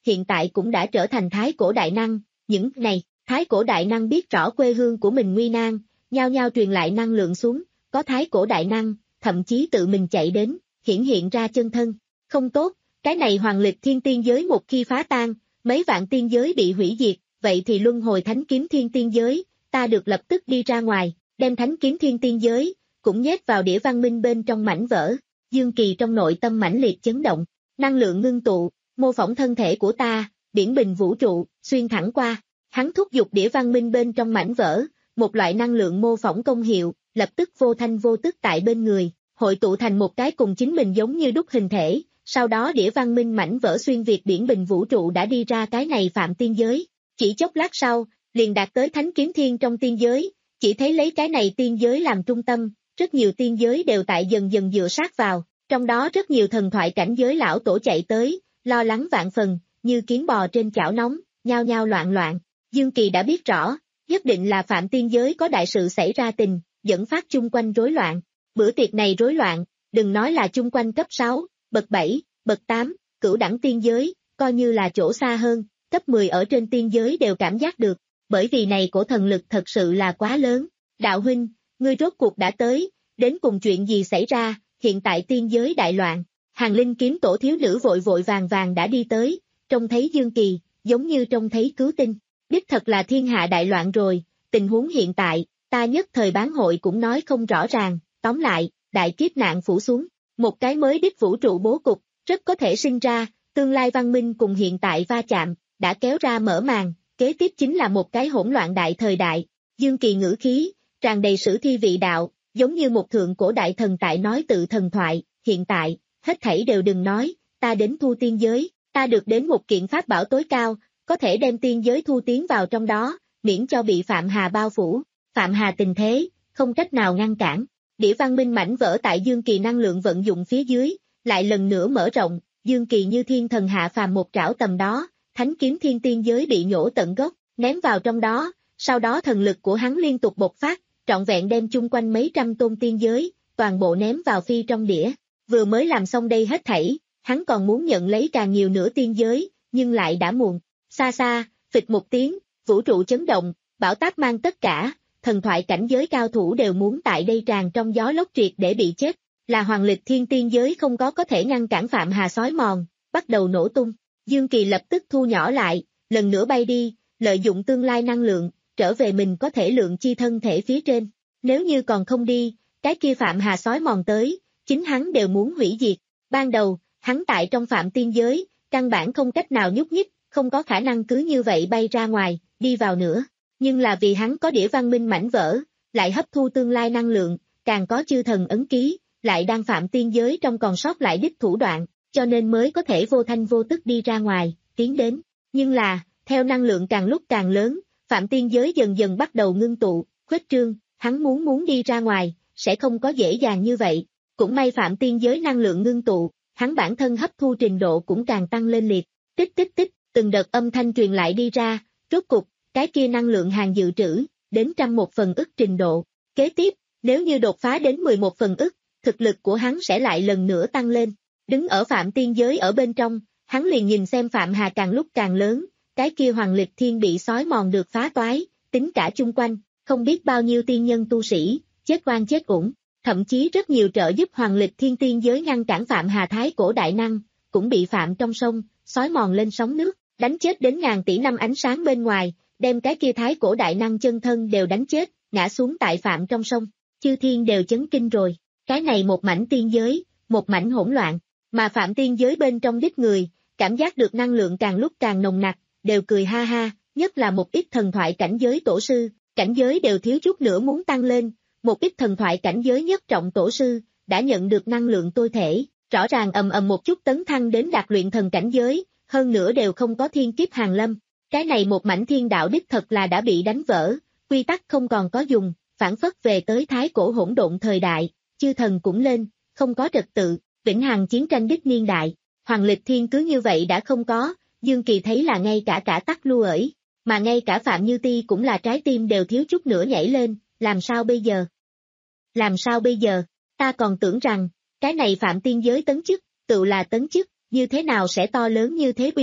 hiện tại cũng đã trở thành thái cổ đại năng, những này, thái cổ đại năng biết rõ quê hương của mình nguy nan, nhao nhao truyền lại năng lượng xuống, có thái cổ đại năng, thậm chí tự mình chạy đến, hiển hiện ra chân thân. Không tốt, cái này hoàng lịch thiên tiên giới một khi phá tan, mấy vạn tiên giới bị hủy diệt, vậy thì luân hồi thánh kiếm thiên tiên giới, ta được lập tức đi ra ngoài, đem thánh kiếm thiên tiên giới, cũng nhét vào đĩa văn minh bên trong mảnh vỡ. Dương Kỳ trong nội tâm mãnh liệt chấn động, năng lượng ngưng tụ, mô phỏng thân thể của ta, biển bình vũ trụ, xuyên thẳng qua, hắn thúc giục đĩa văn minh bên trong mảnh vỡ, một loại năng lượng mô phỏng công hiệu, lập tức vô thanh vô tức tại bên người, hội tụ thành một cái cùng chính mình giống như đúc hình thể, sau đó đĩa văn minh mảnh vỡ xuyên việt biển bình vũ trụ đã đi ra cái này phạm tiên giới, chỉ chốc lát sau, liền đạt tới thánh kiếm thiên trong tiên giới, chỉ thấy lấy cái này tiên giới làm trung tâm, rất nhiều tiên giới đều tại dần dần dựa sát vào, trong đó rất nhiều thần thoại cảnh giới lão tổ chạy tới, lo lắng vạn phần, như kiến bò trên chảo nóng, nhao nhao loạn loạn. Dương Kỳ đã biết rõ, nhất định là phạm tiên giới có đại sự xảy ra tình, dẫn phát chung quanh rối loạn. Bữa tiệc này rối loạn, đừng nói là chung quanh cấp sáu, bậc bảy, bậc tám, cửu đẳng tiên giới, coi như là chỗ xa hơn, cấp mười ở trên tiên giới đều cảm giác được, bởi vì này cổ thần lực thật sự là quá lớn. Đạo huynh, ngươi rốt cuộc đã tới, đến cùng chuyện gì xảy ra, hiện tại tiên giới đại loạn. Hàng Linh kiếm tổ thiếu nữ vội vội vàng vàng đã đi tới, trông thấy Dương Kỳ, giống như trông thấy cứu tinh. Đích thật là thiên hạ đại loạn rồi, tình huống hiện tại, ta nhất thời bán hội cũng nói không rõ ràng, tóm lại, đại kiếp nạn phủ xuống, một cái mới đích vũ trụ bố cục, rất có thể sinh ra, tương lai văn minh cùng hiện tại va chạm, đã kéo ra mở màn, kế tiếp chính là một cái hỗn loạn đại thời đại. Dương Kỳ ngữ khí, tràn đầy sử thi vị đạo, giống như một thượng cổ đại thần tại nói tự thần thoại, hiện tại, hết thảy đều đừng nói, ta đến thu tiên giới, ta được đến một kiện pháp bảo tối cao, có thể đem tiên giới thu tiến vào trong đó, miễn cho bị Phạm Hà bao phủ. Phạm Hà tình thế, không cách nào ngăn cản. Đĩa văn minh mảnh vỡ tại Dương Kỳ năng lượng vận dụng phía dưới, lại lần nữa mở rộng, Dương Kỳ như thiên thần hạ phàm một trảo tầm đó, thánh kiếm thiên tiên giới bị nhổ tận gốc, ném vào trong đó, sau đó thần lực của hắn liên tục bộc phát, trọn vẹn đem chung quanh mấy trăm tôn tiên giới, toàn bộ ném vào phi trong đĩa. Vừa mới làm xong đây hết thảy, hắn còn muốn nhận lấy càng nhiều nữa tiên giới, nhưng lại đã muộn. Xa xa, phịch một tiếng, vũ trụ chấn động, bão táp mang tất cả, thần thoại cảnh giới cao thủ đều muốn tại đây tràn trong gió lốc triệt để bị chết, là hoàng lịch thiên tiên giới không có có thể ngăn cản Phạm Hà xói mòn, bắt đầu nổ tung. Dương Kỳ lập tức thu nhỏ lại, lần nữa bay đi, lợi dụng tương lai năng lượng, trở về mình có thể lượng chi thân thể phía trên. Nếu như còn không đi, cái kia Phạm Hà xói mòn tới, chính hắn đều muốn hủy diệt. Ban đầu, hắn tại trong phạm tiên giới, căn bản không cách nào nhúc nhích, không có khả năng cứ như vậy bay ra ngoài, đi vào nữa. Nhưng là vì hắn có đĩa văn minh mảnh vỡ, lại hấp thu tương lai năng lượng, càng có chư thần ấn ký, lại đang phạm tiên giới trong còn sót lại đích thủ đoạn, cho nên mới có thể vô thanh vô tức đi ra ngoài, tiến đến. Nhưng là, theo năng lượng càng lúc càng lớn, phạm tiên giới dần dần bắt đầu ngưng tụ, khuếch trương, hắn muốn muốn đi ra ngoài, sẽ không có dễ dàng như vậy. Cũng may phạm tiên giới năng lượng ngưng tụ, hắn bản thân hấp thu trình độ cũng càng tăng lên liệt. Tích tích tích, từng đợt âm thanh truyền lại đi ra, rốt cục, cái kia năng lượng hàng dự trữ, đến trăm một phần ức trình độ. Kế tiếp, nếu như đột phá đến mười một phần ức, thực lực của hắn sẽ lại lần nữa tăng lên. Đứng ở phạm tiên giới ở bên trong, hắn liền nhìn xem Phạm Hà càng lúc càng lớn, cái kia hoàng lịch thiên bị xói mòn được phá toái, tính cả chung quanh, không biết bao nhiêu tiên nhân tu sĩ, chết oan chết uổng. Thậm chí rất nhiều trợ giúp hoàng lịch thiên tiên giới ngăn cản Phạm Hà thái cổ đại năng, cũng bị phạm trong sông, xói mòn lên sóng nước, đánh chết đến ngàn tỷ năm ánh sáng bên ngoài, đem cái kia thái cổ đại năng chân thân đều đánh chết, ngã xuống tại phạm trong sông. Chư thiên đều chấn kinh rồi, cái này một mảnh tiên giới, một mảnh hỗn loạn, mà phạm tiên giới bên trong đích người, cảm giác được năng lượng càng lúc càng nồng nặc, đều cười ha ha, nhất là một ít thần thoại cảnh giới tổ sư, cảnh giới đều thiếu chút nữa muốn tăng lên. Một ít thần thoại cảnh giới nhất trọng tổ sư, đã nhận được năng lượng tôi thể, rõ ràng ầm ầm một chút tấn thăng đến đạt luyện thần cảnh giới, hơn nữa đều không có thiên kiếp hàng lâm. Cái này một mảnh thiên đạo đích thật là đã bị đánh vỡ, quy tắc không còn có dùng, phản phất về tới thái cổ hỗn độn thời đại, chư thần cũng lên, không có trật tự, vĩnh hằng chiến tranh đích niên đại. Hoàng lịch thiên cứ như vậy đã không có, Dương Kỳ thấy là ngay cả cả tắc lưu ởi, mà ngay cả Phạm Như Ti cũng là trái tim đều thiếu chút nữa nhảy lên. Làm sao bây giờ? Làm sao bây giờ? Ta còn tưởng rằng, cái này phạm tiên giới tấn chức, tự là tấn chức, như thế nào sẽ to lớn như thế uy lực,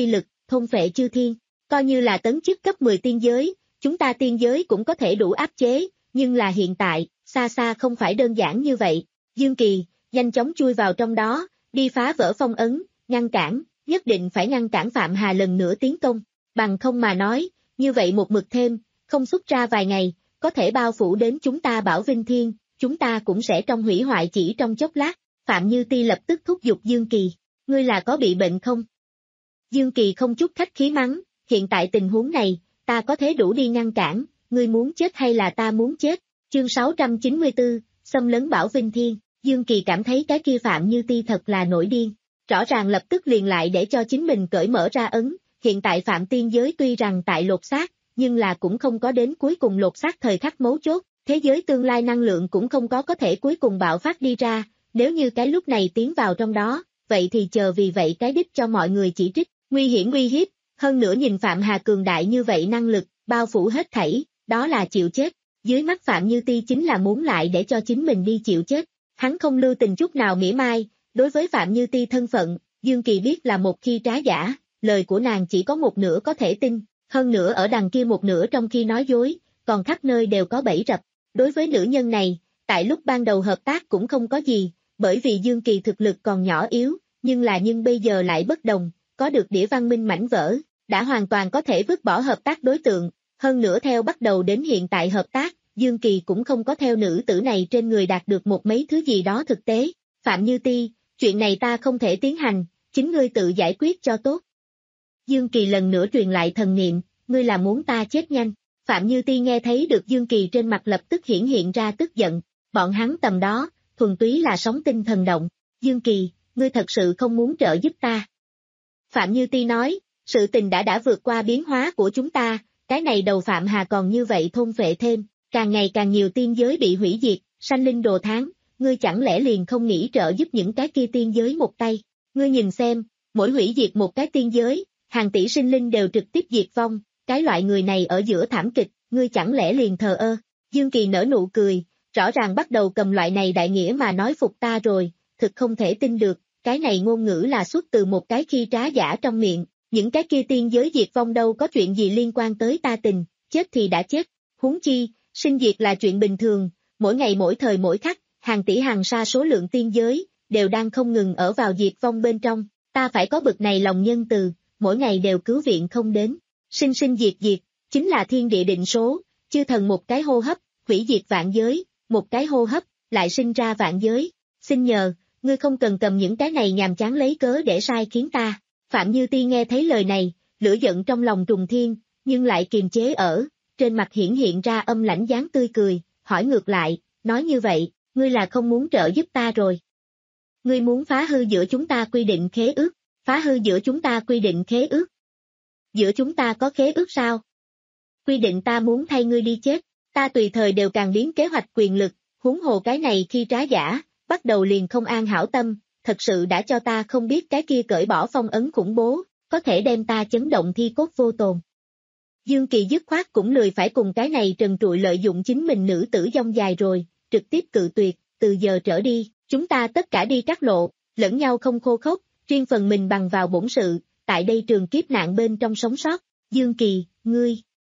thôn phệ chư thiên, coi như là tấn chức cấp mười tiên giới, chúng ta tiên giới cũng có thể đủ áp chế, nhưng là hiện tại, xa xa không phải đơn giản như vậy. Dương Kỳ, nhanh chóng chui vào trong đó, đi phá vỡ phong ấn, ngăn cản, nhất định phải ngăn cản Phạm Hà lần nữa tiến công, bằng không mà nói, như vậy một mực thêm, không xuất ra vài ngày, có thể bao phủ đến chúng ta Bảo Vinh Thiên, chúng ta cũng sẽ trong hủy hoại chỉ trong chốc lát. Phạm Như Ti lập tức thúc giục Dương Kỳ, ngươi là có bị bệnh không? Dương Kỳ không chút khách khí mắng, hiện tại tình huống này, ta có thế đủ đi ngăn cản, ngươi muốn chết hay là ta muốn chết? Chương sáu trăm chín mươi tư, xâm lấn Bảo Vinh Thiên, Dương Kỳ cảm thấy cái kia Phạm Như Ti thật là nổi điên, rõ ràng lập tức liền lại để cho chính mình cởi mở ra ấn, hiện tại Phạm tiên giới tuy rằng tại lột xác, nhưng là cũng không có đến cuối cùng lột xác thời khắc mấu chốt, thế giới tương lai năng lượng cũng không có có thể cuối cùng bạo phát đi ra, nếu như cái lúc này tiến vào trong đó, vậy thì chờ vì vậy cái đích cho mọi người chỉ trích, nguy hiểm nguy hiếp, hơn nữa nhìn Phạm Hà cường đại như vậy năng lực, bao phủ hết thảy, đó là chịu chết, dưới mắt Phạm Như Ti chính là muốn lại để cho chính mình đi chịu chết, hắn không lưu tình chút nào mỉa mai, đối với Phạm Như Ti thân phận, Dương Kỳ biết là một khi trá giả, lời của nàng chỉ có một nửa có thể tin, hơn nữa ở đằng kia một nửa trong khi nói dối, còn khắp nơi đều có bẫy rập, đối với nữ nhân này, tại lúc ban đầu hợp tác cũng không có gì, bởi vì Dương Kỳ thực lực còn nhỏ yếu, nhưng là nhưng bây giờ lại bất đồng, có được đĩa văn minh mảnh vỡ, đã hoàn toàn có thể vứt bỏ hợp tác đối tượng, hơn nữa theo bắt đầu đến hiện tại hợp tác, Dương Kỳ cũng không có theo nữ tử này trên người đạt được một mấy thứ gì đó thực tế. Phạm Như Ti, chuyện này ta không thể tiến hành, chính ngươi tự giải quyết cho tốt. Dương Kỳ lần nữa truyền lại thần niệm, ngươi là muốn ta chết nhanh. Phạm Như Ti nghe thấy được Dương Kỳ trên mặt lập tức hiển hiện ra tức giận, bọn hắn tầm đó, thuần túy là sóng tinh thần động. Dương Kỳ, ngươi thật sự không muốn trợ giúp ta. Phạm Như Ti nói, sự tình đã đã vượt qua biến hóa của chúng ta, cái này đầu Phạm Hà còn như vậy thôn phệ thêm, càng ngày càng nhiều tiên giới bị hủy diệt, sanh linh đồ tháng, ngươi chẳng lẽ liền không nghĩ trợ giúp những cái kia tiên giới một tay, ngươi nhìn xem, mỗi hủy diệt một cái tiên giới, hàng tỷ sinh linh đều trực tiếp diệt vong, cái loại người này ở giữa thảm kịch, ngươi chẳng lẽ liền thờ ơ. Dương Kỳ nở nụ cười, rõ ràng bắt đầu cầm loại này đại nghĩa mà nói phục ta rồi, thực không thể tin được, cái này ngôn ngữ là xuất từ một cái khi trá giả trong miệng, những cái kia tiên giới diệt vong đâu có chuyện gì liên quan tới ta tình, chết thì đã chết, huống chi, sinh diệt là chuyện bình thường, mỗi ngày mỗi thời mỗi khắc, hàng tỷ hàng sa số lượng tiên giới, đều đang không ngừng ở vào diệt vong bên trong, ta phải có bực này lòng nhân từ, mỗi ngày đều cứu viện không đến, sinh sinh diệt diệt, chính là thiên địa định số, chư thần một cái hô hấp, hủy diệt vạn giới, một cái hô hấp, lại sinh ra vạn giới, xin nhờ, ngươi không cần cầm những cái này nhàm chán lấy cớ để sai khiến ta. Phạm Như Ti nghe thấy lời này, lửa giận trong lòng trùng thiên, nhưng lại kiềm chế ở, trên mặt hiển hiện ra âm lãnh dáng tươi cười, hỏi ngược lại, nói như vậy, ngươi là không muốn trợ giúp ta rồi. Ngươi muốn phá hư giữa chúng ta quy định khế ước, phá hư giữa chúng ta quy định khế ước. Giữa chúng ta có khế ước sao? Quy định ta muốn thay ngươi đi chết, ta tùy thời đều càng biến kế hoạch quyền lực, huống hồ cái này khi trá giả, bắt đầu liền không an hảo tâm, thật sự đã cho ta không biết cái kia cởi bỏ phong ấn khủng bố, có thể đem ta chấn động thi cốt vô tồn. Dương Kỳ dứt khoát cũng lười phải cùng cái này trần trụi lợi dụng chính mình nữ tử dông dài rồi, trực tiếp cự tuyệt, từ giờ trở đi, chúng ta tất cả đi trắc lộ, lẫn nhau không khô khốc, riêng phần mình bằng vào bổn sự, tại đây trường kiếp nạn bên trong sống sót. Dương Kỳ, ngươi.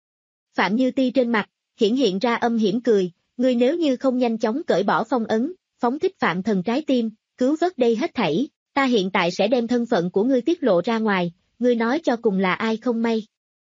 Phạm Như Ti trên mặt, hiển hiện ra âm hiểm cười, ngươi nếu như không nhanh chóng cởi bỏ phong ấn, phóng thích Phạm Thần trái tim, cứu vớt đây hết thảy, ta hiện tại sẽ đem thân phận của ngươi tiết lộ ra ngoài, ngươi nói cho cùng là ai không may.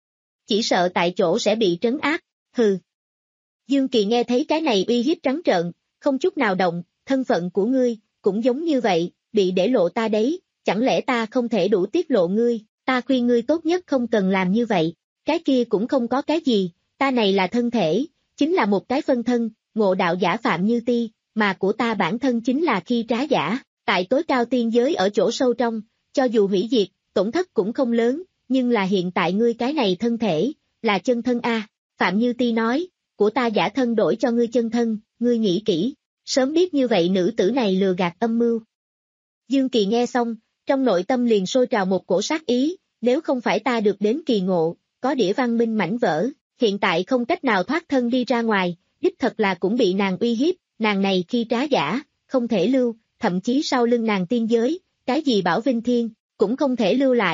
Chỉ sợ tại chỗ sẽ bị trấn áp, hừ. Dương Kỳ nghe thấy cái này uy hiếp trắng trợn, không chút nào động, thân phận của ngươi, cũng giống như vậy, bị để lộ ta đấy, chẳng lẽ ta không thể đủ tiết lộ ngươi, ta khuyên ngươi tốt nhất không cần làm như vậy, cái kia cũng không có cái gì, ta này là thân thể, chính là một cái phân thân, ngộ đạo giả Phạm Như Ti, mà của ta bản thân chính là khi trá giả, tại tối cao tiên giới ở chỗ sâu trong, cho dù hủy diệt, tổn thất cũng không lớn, nhưng là hiện tại ngươi cái này thân thể, là chân thân A, Phạm Như Ti nói, của ta giả thân đổi cho ngươi chân thân, ngươi nghĩ kỹ, sớm biết như vậy nữ tử này lừa gạt âm mưu. Dương Kỳ nghe xong, trong nội tâm liền sôi trào một cổ sát ý, nếu không phải ta được đến kỳ ngộ, có đĩa văn minh mảnh vỡ, hiện tại không cách nào thoát thân đi ra ngoài, đích thật là cũng bị nàng uy hiếp, nàng này khi trá giả, không thể lưu, thậm chí sau lưng nàng tiên giới, cái gì Bảo Vinh Thiên, cũng không thể lưu lại,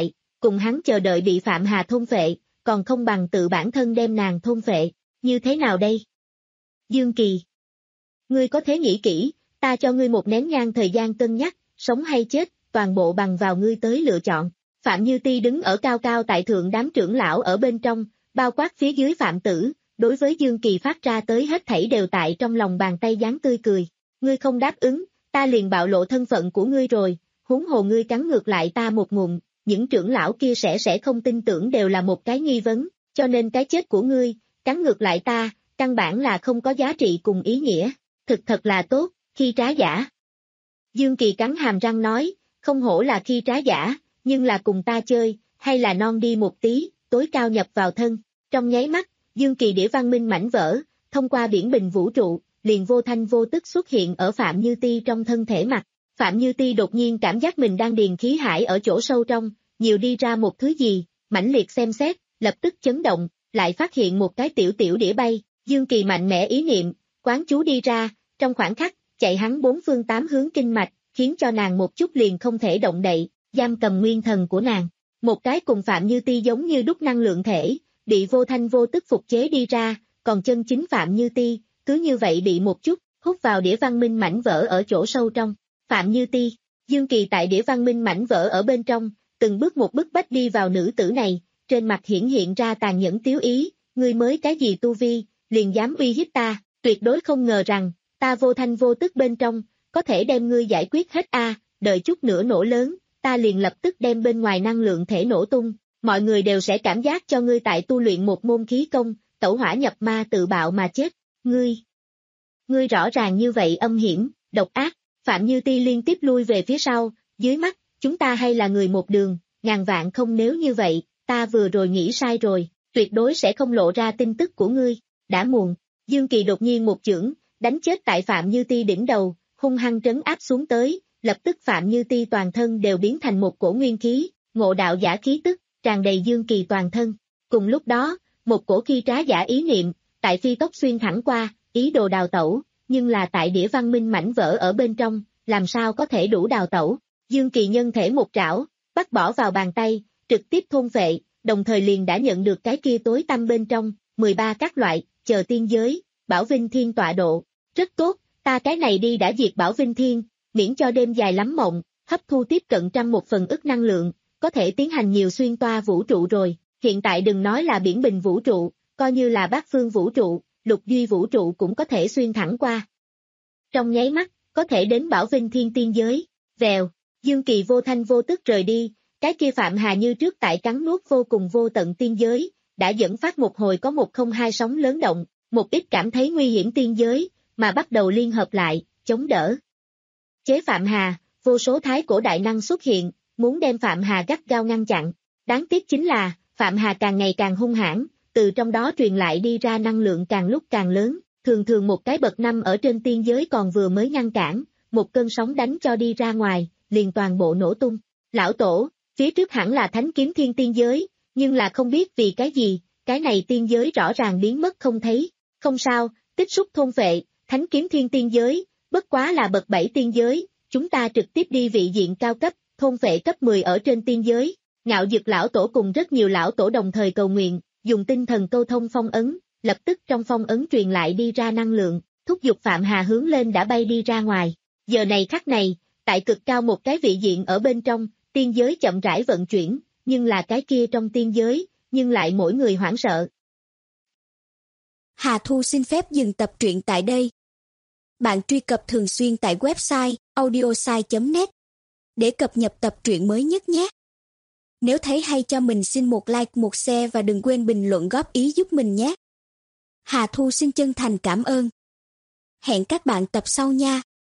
cùng hắn chờ đợi bị Phạm Hà thôn phệ, còn không bằng tự bản thân đem nàng thôn phệ, như thế nào đây? Dương Kỳ, ngươi có thể nghĩ kỹ, ta cho ngươi một nén nhang thời gian cân nhắc, sống hay chết, toàn bộ bằng vào ngươi tới lựa chọn. Phạm Như Ti đứng ở cao cao tại thượng đám trưởng lão ở bên trong, bao quát phía dưới Phạm Tử, đối với Dương Kỳ phát ra tới hết thảy đều tại trong lòng bàn tay dáng tươi cười. Ngươi không đáp ứng, ta liền bạo lộ thân phận của ngươi rồi, huống hồ ngươi cắn ngược lại ta một ngụm, những trưởng lão kia sẽ sẽ không tin tưởng đều là một cái nghi vấn, cho nên cái chết của ngươi, cắn ngược lại ta, căn bản là không có giá trị cùng ý nghĩa, thực thật là tốt, khi trá giả. Dương Kỳ cắn hàm răng nói, không hổ là khi trá giả, nhưng là cùng ta chơi, hay là non đi một tí, tối cao nhập vào thân. Trong nháy mắt, Dương Kỳ đĩa văn minh mảnh vỡ, thông qua biển bình vũ trụ, liền vô thanh vô tức xuất hiện ở Phạm Như Ti trong thân thể mặt. Phạm Như Ti đột nhiên cảm giác mình đang điền khí hải ở chỗ sâu trong, nhiều đi ra một thứ gì, mãnh liệt xem xét, lập tức chấn động, lại phát hiện một cái tiểu tiểu đĩa bay, Dương Kỳ mạnh mẽ ý niệm, quán chú đi ra, trong khoảng khắc, chạy hắn bốn phương tám hướng kinh mạch, khiến cho nàng một chút liền không thể động đậy, giam cầm nguyên thần của nàng. Một cái cùng Phạm Như Ti giống như đúc năng lượng thể, bị vô thanh vô tức phục chế đi ra, còn chân chính Phạm Như Ti, cứ như vậy bị một chút, hút vào đĩa văn minh mảnh vỡ ở chỗ sâu trong. Phạm Như Ti, Dương Kỳ tại đĩa văn minh mảnh vỡ ở bên trong, từng bước một bức bách đi vào nữ tử này, trên mặt hiển hiện ra tàn nhẫn tiếu ý, ngươi mới cái gì tu vi, liền dám uy hiếp ta, tuyệt đối không ngờ rằng, ta vô thanh vô tức bên trong, có thể đem ngươi giải quyết hết a, đợi chút nữa nổ lớn, ta liền lập tức đem bên ngoài năng lượng thể nổ tung, mọi người đều sẽ cảm giác cho ngươi tại tu luyện một môn khí công, tẩu hỏa nhập ma tự bạo mà chết, ngươi. Ngươi rõ ràng như vậy âm hiểm, độc ác, Phạm Như Ti liên tiếp lui về phía sau, dưới mắt, chúng ta hay là người một đường, ngàn vạn không nếu như vậy, ta vừa rồi nghĩ sai rồi, tuyệt đối sẽ không lộ ra tin tức của ngươi, đã muộn, Dương Kỳ đột nhiên một chưởng, đánh chết tại Phạm Như Ti đỉnh đầu, hung hăng trấn áp xuống tới, lập tức Phạm Như Ti toàn thân đều biến thành một cổ nguyên khí, ngộ đạo giả khí tức, tràn đầy Dương Kỳ toàn thân. Cùng lúc đó, một cổ khi trá giả ý niệm, tại phi tốc xuyên thẳng qua, ý đồ đào tẩu, nhưng là tại đĩa văn minh mảnh vỡ ở bên trong, làm sao có thể đủ đào tẩu. Dương Kỳ nhân thể một trảo, bắt bỏ vào bàn tay, trực tiếp thôn phệ, đồng thời liền đã nhận được cái kia tối tăm bên trong, mười ba các loại, chờ tiên giới, Bảo Vinh Thiên tọa độ. Rất tốt, ta cái này đi đã diệt Bảo Vinh Thiên, miễn cho đêm dài lắm mộng, hấp thu tiếp cận trăm một phần ức năng lượng, có thể tiến hành nhiều xuyên toa vũ trụ rồi, hiện tại đừng nói là biển bình vũ trụ, coi như là bát phương vũ trụ, lục duy vũ trụ cũng có thể xuyên thẳng qua. Trong nháy mắt, có thể đến Bảo Vinh Thiên tiên giới, vèo, Dương Kỳ vô thanh vô tức rời đi, cái kia Phạm Hà như trước tại cắn nuốt vô cùng vô tận tiên giới, đã dẫn phát một hồi có một không hai sóng lớn động, một ít cảm thấy nguy hiểm tiên giới, mà bắt đầu liên hợp lại, chống đỡ. Chế Phạm Hà, vô số thái cổ đại năng xuất hiện, muốn đem Phạm Hà gắt gao ngăn chặn. Đáng tiếc chính là, Phạm Hà càng ngày càng hung hãn, từ trong đó truyền lại đi ra năng lượng càng lúc càng lớn, thường thường một cái bậc năm ở trên tiên giới còn vừa mới ngăn cản, một cơn sóng đánh cho đi ra ngoài, liền toàn bộ nổ tung. Lão Tổ, phía trước hẳn là Thánh Kiếm Thiên tiên giới, nhưng là không biết vì cái gì, cái này tiên giới rõ ràng biến mất không thấy. Không sao, tích xúc thôn phệ, Thánh Kiếm Thiên tiên giới, bất quá là bậc bảy tiên giới, chúng ta trực tiếp đi vị diện cao cấp, thôn phệ cấp mười ở trên tiên giới. Ngạo Dực Lão Tổ cùng rất nhiều lão tổ đồng thời cầu nguyện, dùng tinh thần câu thông phong ấn, lập tức trong phong ấn truyền lại đi ra năng lượng, thúc giục Phạm Hà hướng lên đã bay đi ra ngoài. Giờ này khắc này, tại cực cao một cái vị diện ở bên trong, tiên giới chậm rãi vận chuyển, nhưng là cái kia trong tiên giới, nhưng lại mỗi người hoảng sợ. Hà Thu xin phép dừng tập truyện tại đây. Bạn truy cập thường xuyên tại website audiosai chấm net để cập nhật tập truyện mới nhất nhé. Nếu thấy hay cho mình xin một like, một share và đừng quên bình luận góp ý giúp mình nhé. Hà Thu xin chân thành cảm ơn. Hẹn các bạn tập sau nha.